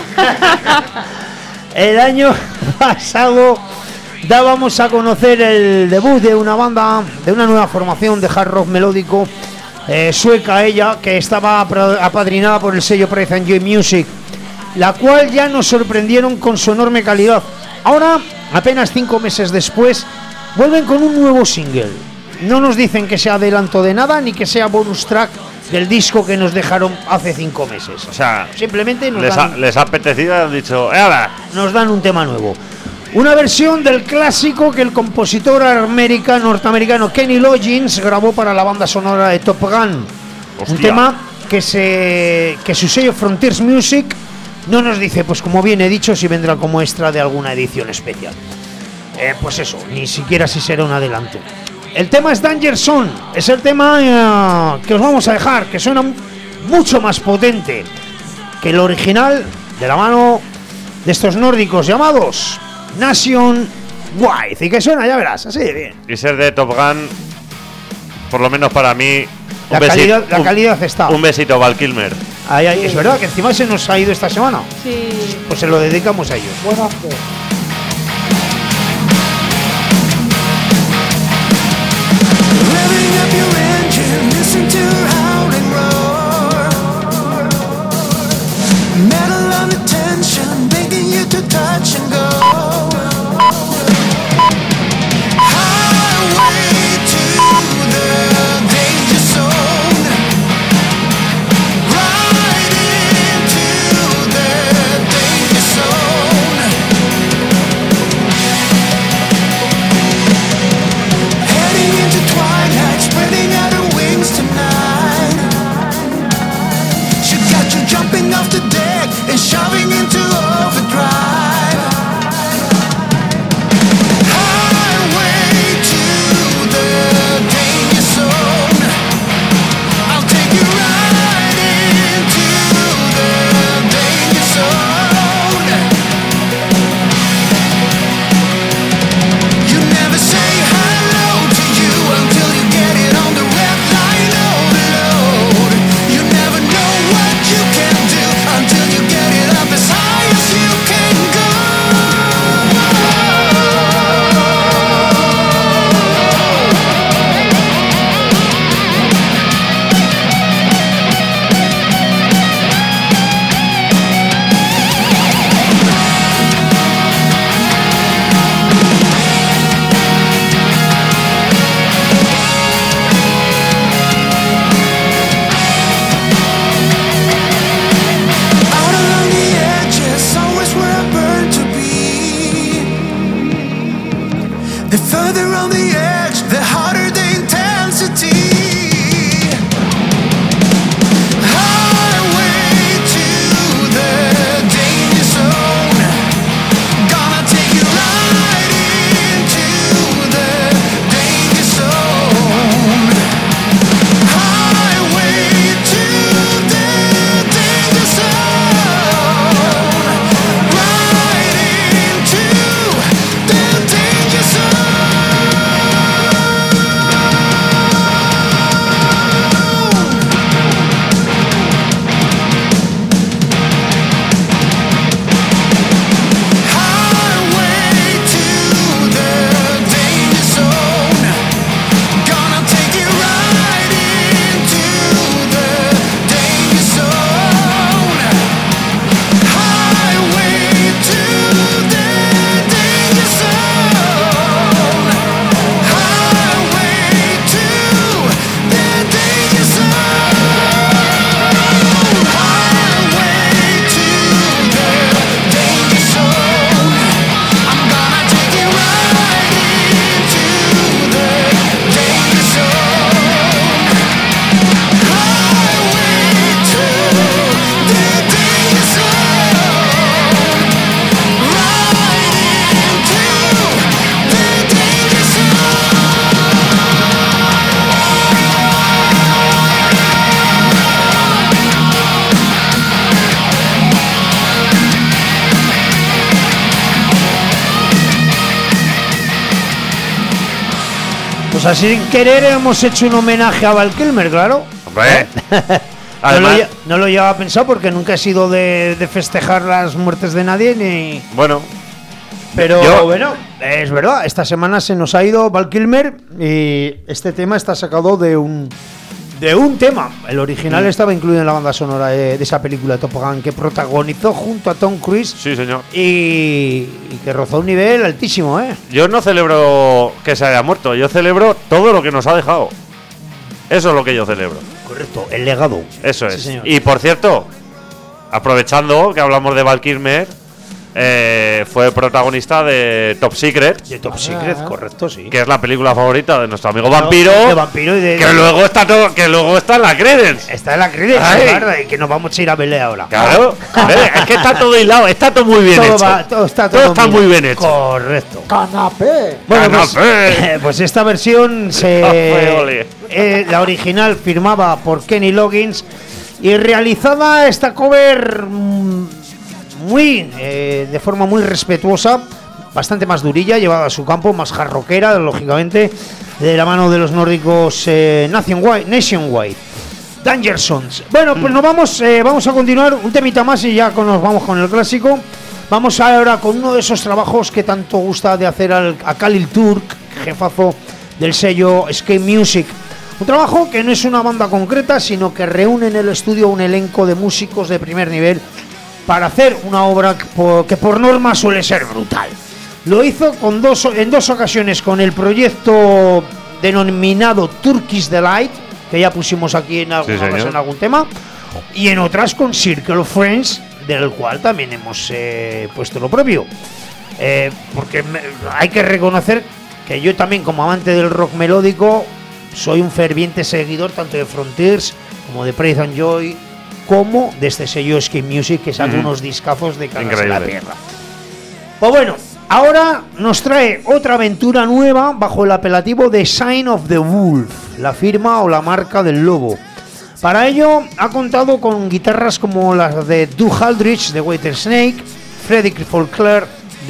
El año pasado dábamos a conocer el debut de una banda, de una nueva formación de hard rock melódico, eh, sueca ella, que estaba apro- apadrinada por el sello Pride and Joy Music, la cual ya nos sorprendieron con su enorme calidad. Ahora, apenas cinco meses después, vuelven con un nuevo single. No nos dicen que sea adelanto de nada ni que sea bonus track del disco que nos dejaron hace cinco meses. O sea, simplemente nos les ha, dan, les ha apetecido y han dicho, ¡hala! nos dan un tema nuevo. Una versión del clásico que el compositor americano, norteamericano Kenny Loggins grabó para la banda sonora de Top Gun. Hostia. Un tema que, se, que su sello Frontiers Music no nos dice, pues como bien he dicho, si vendrá como extra de alguna edición especial. Eh, pues eso, ni siquiera si será un adelanto. El tema es Danger Zone, es el tema eh, que os vamos a dejar, que suena mucho más potente que el original, de la mano de estos nórdicos llamados Nation Wide, y que suena, ya verás, así de bien. Y ser de Top Gun, por lo menos para mí, un La besito, calidad, la un- calidad está. un besito Val Kilmer. Ahí, ahí, es verdad que encima se nos ha ido esta semana, Sí. pues se lo dedicamos a ellos. Buenas tardes. Revving up your engine, listen to her howling roar. Metal under tension, begging you to touch and go. Highway to the danger zone. Right into the danger zone. sea, sin querer hemos hecho un homenaje a Val Kilmer, claro. Hombre. No lo, lle- no lo llevaba pensado porque nunca he sido de, de festejar las muertes de nadie ni. Bueno, Pero yo- bueno, es verdad, esta semana se nos ha ido Val Kilmer y este tema está sacado de un de un tema. El original Mm. estaba incluido en la banda sonora de, de esa película Top Gun que protagonizó junto a Tom Cruise sí, señor. y, y que rozó un nivel altísimo, ¿eh? Yo no celebro que se haya muerto, yo celebro todo lo que nos ha dejado. Eso es lo que yo celebro. Correcto, el legado. Eso Sí, es. señor. Y por cierto, aprovechando que hablamos de Val Kilmer, eh, fue protagonista de Top Secret, De Top Secret, correcto, sí. que es la película favorita de nuestro amigo Claro, Vampiro, de vampiro y de, que luego está todo, que luego está en la Credence. está en la Credence, Ay. ¿verdad? Y que nos vamos a ir a verle ahora. Claro, ¿ves? Es que está todo hilado, está todo muy bien Todo, hecho. va- todo está todo, Todo está bien. muy bien hecho. Correcto. Canapé. Bueno, pues, Canapé. pues esta versión se Café, ole. eh, la original firmada por Kenny Loggins y realizada esta cover mm, muy eh, de forma muy respetuosa, bastante más durilla, llevada a su campo, más jarroquera, lógicamente, de la mano de los nórdicos eh, Nationwide, Nationwide. Danger Sons. Bueno, pues nos vamos, eh, vamos a continuar un temita más y ya con- nos vamos con el clásico. Vamos ahora con uno de esos trabajos que tanto gusta de hacer al, a Khalil Turk, jefazo del sello Escape Music. Un trabajo que no es una banda concreta, sino que reúne en el estudio un elenco de músicos de primer nivel para hacer una obra que por, que por norma suele ser brutal. Lo hizo con dos, en dos ocasiones con el proyecto denominado Turkish Delight, que ya pusimos aquí en alguna Sí, señor. ocasión algún tema, y en otras con Circle of Friends, del cual también hemos eh, puesto lo propio. Eh, porque me- hay que reconocer que yo también, como amante del rock melódico, soy un ferviente seguidor tanto de Frontiers como de Praise and Joy, como de este sello Escape Music, que saca Ujú. unos discazos de cagarse la Increíble. tierra. Pues bueno, ahora nos trae otra aventura nueva bajo el apelativo de Sign of the Wolf, la firma o la marca del lobo. Para ello ha contado con guitarras como las de Doug Aldrich de White Snake, Frederick Folkler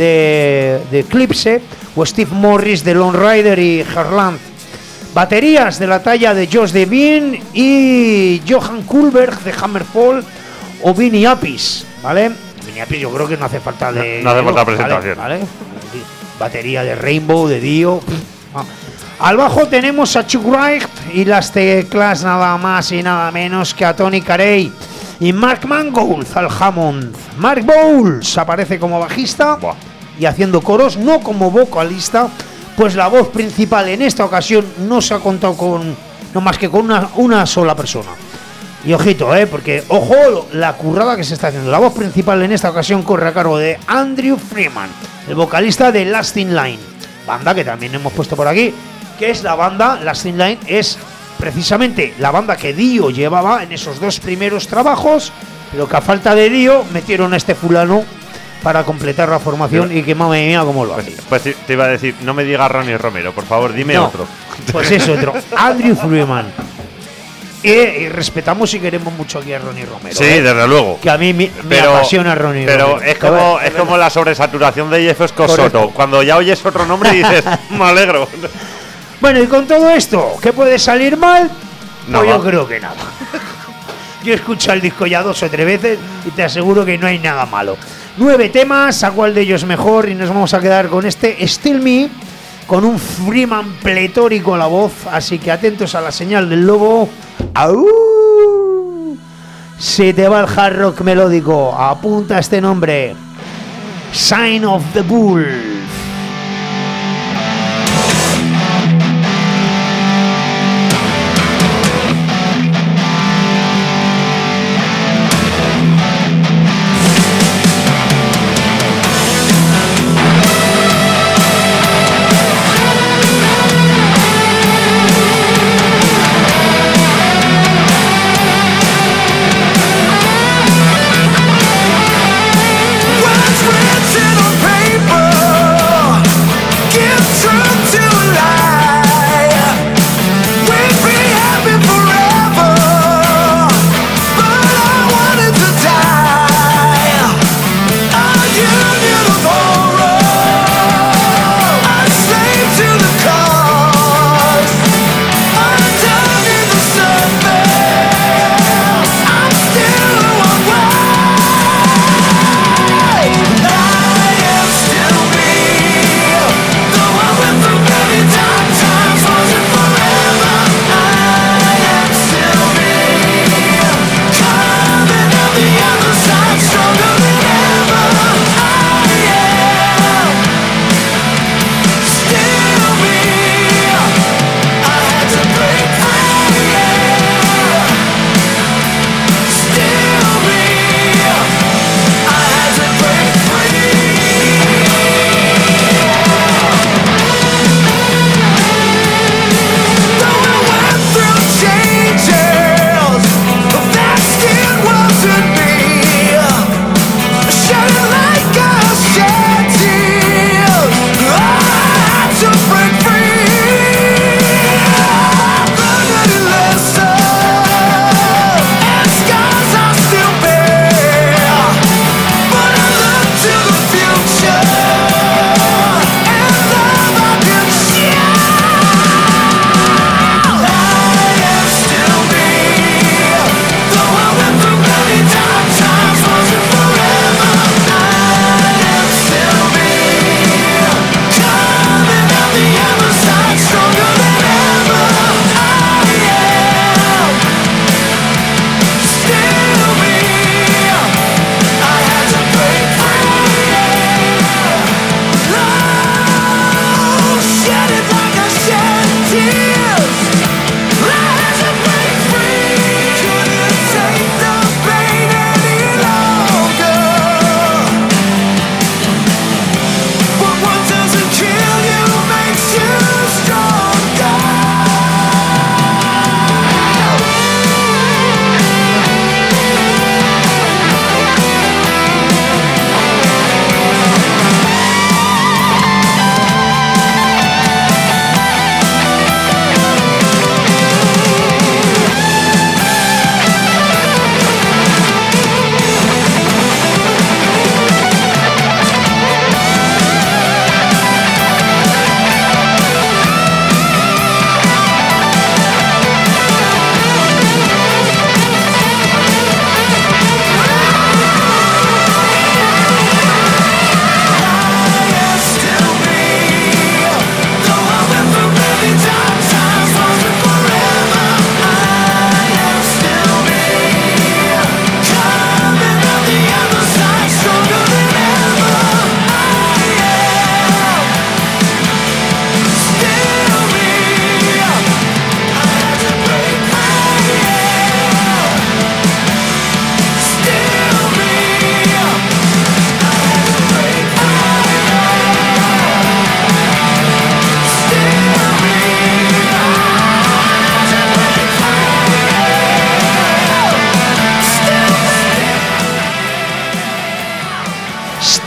de, de Eclipse o Steve Morris de Lone Rider y Herland. Baterías de la talla de Josh Devine y Johan Kulberg de Hammerfall o Vinny Appice, ¿vale? Vinny Appice yo creo que no hace falta de... No- no hace falta ¿vale? presentación. ¿vale? Batería de Rainbow, de Dio... Ah. Al bajo tenemos a Chuck Wright y las teclas nada más y nada menos que a Tony Carey y Mark Mangold al Hammond. Mark Bowles aparece como bajista Buah. y haciendo coros, no como vocalista, pues la voz principal en esta ocasión no se ha contado con no más que con una, una sola persona. Y ojito, eh, porque ojo la currada que se está haciendo. La voz principal en esta ocasión corre a cargo de Andrew Freeman, el vocalista de Last in Line, banda que también hemos puesto por aquí, que es la banda, Last in Line es precisamente la banda que Dio llevaba en esos dos primeros trabajos, pero que a falta de Dio metieron a este fulano para completar la formación y que madre mía cómo lo hace. Pues sí, te iba a decir, no me digas Ronnie Romero, por favor, dime No, otro. Pues es otro, Andrew Freeman. Y, y respetamos y queremos mucho aquí a Ronnie Romero. Sí, ¿eh? desde luego. Que a mí me, me Pero, apasiona Ronnie pero Romero. es como, es como la sobresaturación de Jeff Scott Correcto. Soto. Cuando ya oyes otro nombre dices, me alegro. Bueno, y con todo esto, ¿qué puede salir mal? Nada. Pues yo creo que nada. Yo he escuchado el disco ya dos o tres veces y te aseguro que no hay nada malo. Nueve temas, ¿a cuál de ellos mejor? Y nos vamos a quedar con este Still Me, con un Freeman pletórico a la voz. Así que atentos a la señal del lobo. ¡Au! Si te va el hard rock melódico, apunta este nombre: Sign of the Bull. What's written on paper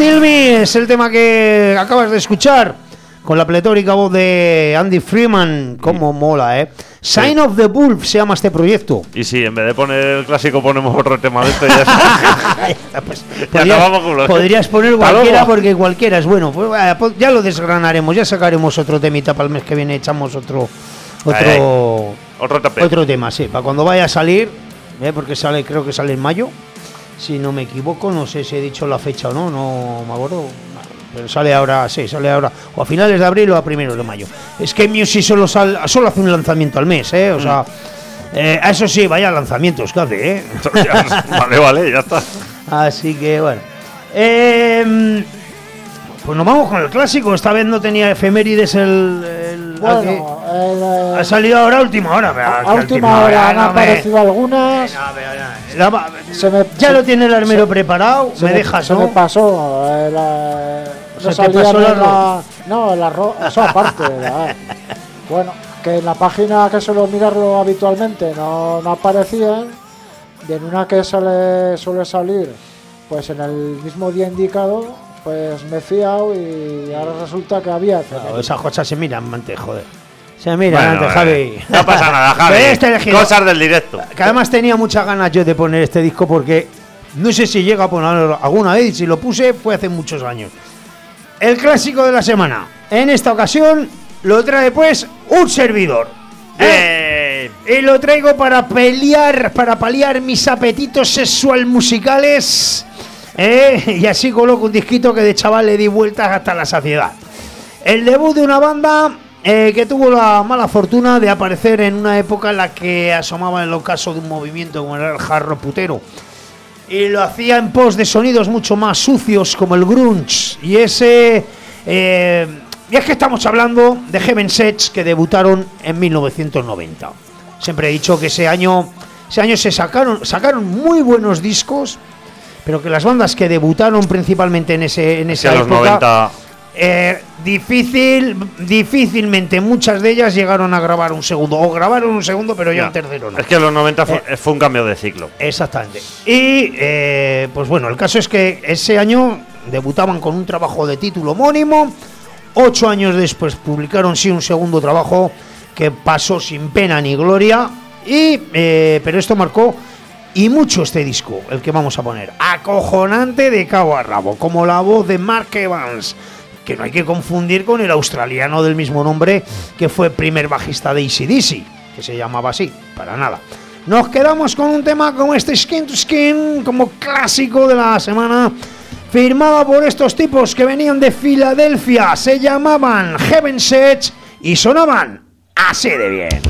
Still Me es el tema que acabas de escuchar con la pletórica voz de Andy Freeman. Cómo mola, ¿eh? Sign Sí. of the Wolf se llama este proyecto. Y si en vez de poner el clásico ponemos otro tema de esto, ya está. Pues, Ya podrías, acabamos con los- podrías poner Hasta cualquiera luego. porque cualquiera es bueno. Pues, vaya, pues, ya lo desgranaremos, ya sacaremos otro temita para el mes que viene, echamos otro otro Ay, ay. Otro tapete. otro tema, sí, para cuando vaya a salir, ¿eh? Porque sale, creo que sale en mayo, si no me equivoco, no sé si he dicho la fecha o no, no me acuerdo. Pero sale ahora, sí, sale ahora, o a finales de abril o a primeros de mayo. Es que Music solo, sal, solo hace un lanzamiento al mes, ¿eh? O sea, eh, eso sí, vaya lanzamientos que hace, ¿eh? Vale, vale, ya está. Así que bueno. Eh, pues nos vamos con el clásico. Esta vez no tenía efemérides el. el Bueno, aquí. el, eh, Ha salido ahora a última hora. a, a última hora han aparecido algunas. La- Se me- ya se- lo tiene el armero se- preparado. Se me dejas, se ¿no? me pasó. eh, la- ¿Se no te salían pasó el en arroz? la- No, el arroz. Eso aparte. la- bueno, que en la página que suelo mirarlo habitualmente no, no aparecían. Y en una que sale, suele salir, pues en el mismo día indicado, pues me he fiado y ahora resulta que había. Claro, efemérides. esas cosas se miran antes, joder. Se miran Bueno, antes, vale. Javi. No pasa nada, Javi. Pero este elegido- Cosas del directo. Que además tenía muchas ganas yo de poner este disco porque no sé si llega a ponerlo alguna vez. Si lo puse fue hace muchos años. El clásico de la semana. En esta ocasión lo trae pues un servidor. ¿eh? Y lo traigo para pelear, para paliar mis apetitos sexual musicales. ¿eh? Y así coloco un disquito que de chaval le di vueltas hasta la saciedad. El debut de una banda eh, que tuvo la mala fortuna de aparecer en una época en la que asomaba el ocaso de un movimiento como era el hard rock putero. Y lo hacía en pos de sonidos mucho más sucios como el grunge. Y ese... eh, y es que estamos hablando de Heaven Sets, que debutaron en mil novecientos noventa. Siempre he dicho que ese año, ese año se sacaron, sacaron muy buenos discos, pero que las bandas que debutaron principalmente en, ese, en Es que esa a los época... noventa. Eh, difícil, difícilmente muchas de ellas llegaron a grabar un segundo, o grabaron un segundo, pero ya Ya. un tercero no. Es que en los noventa fue, Eh. fue un cambio de ciclo. Exactamente. Y eh, pues bueno, el caso es que ese año debutaban con un trabajo de título homónimo. Ocho años después publicaron sí un segundo trabajo que pasó sin pena ni gloria. Y eh, pero esto marcó y mucho este disco, el que vamos a poner. Acojonante de cabo a rabo, como la voz de Mark Evans, que no hay que confundir con el australiano del mismo nombre, que fue primer bajista de A C D C, que se llamaba así, para nada. Nos quedamos con un tema como este Skin to Skin, como clásico de la semana, firmado por estos tipos que venían de Filadelfia, se llamaban Heaven Sets y sonaban así de bien.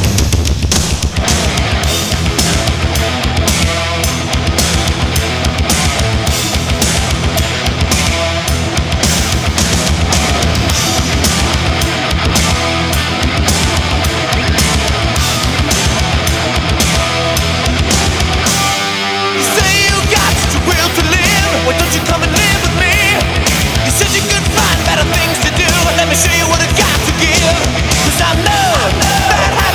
You say you got such a will to live. Why don't you come and live with me? You said you could find better things to do. Let me show you what I got to give. 'Cause I know that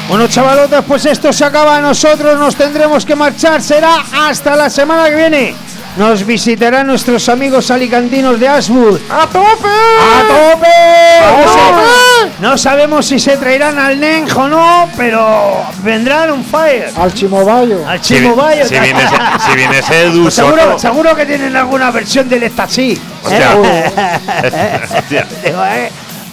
Bueno, chavalotas, pues esto se acaba. Nosotros nos tendremos que marchar. Será hasta la semana que viene. Nos visitarán nuestros amigos alicantinos de Ashwood. ¡A tope! ¡A tope! No, sé- no sabemos si se traerán al Nenj o no, pero vendrán on fire. Al Chimobayo. Al Si, vi- Chimobayo. si viene ese, si viene ese Edu Pues seguro, Soto. seguro que tienen alguna versión del Ecstasy. Hostia. ¿Eh? Hostia. Digo, ¿eh?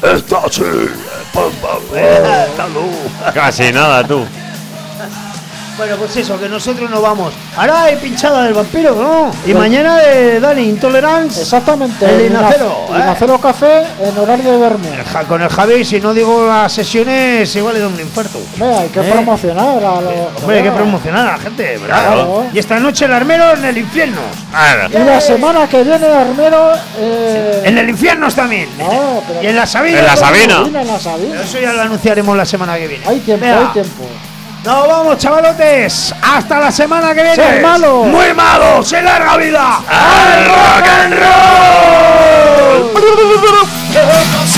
Casi nada, tú. Bueno, pues eso, que nosotros no vamos. Ahora hay pinchada del vampiro, ¿no? Y mañana de Dani Intolerance. Exactamente. El en Inacero, Ina- ¿eh? Inacero Café en horario de vermú. Ja- Con el Javi, si no digo las sesiones, igual le da un infarto. Vea, hay que ¿Eh? promocionar a los. Hombre, hay que promocionar a la gente, ¿verdad? Claro. Y esta noche el armero en el infierno. Claro. Y la semana que viene, Armero. Eh... En el infierno también. No, pero. Y en la Sabina. En la Sabina. En la Sabina. Pero eso ya lo anunciaremos la semana que viene. Hay tiempo, Venga. hay tiempo. Nos vamos, chavalotes. Hasta la semana que viene. ¡Ser malo! ¡Muy malo! ¡Se larga vida! ¡Al rock and roll!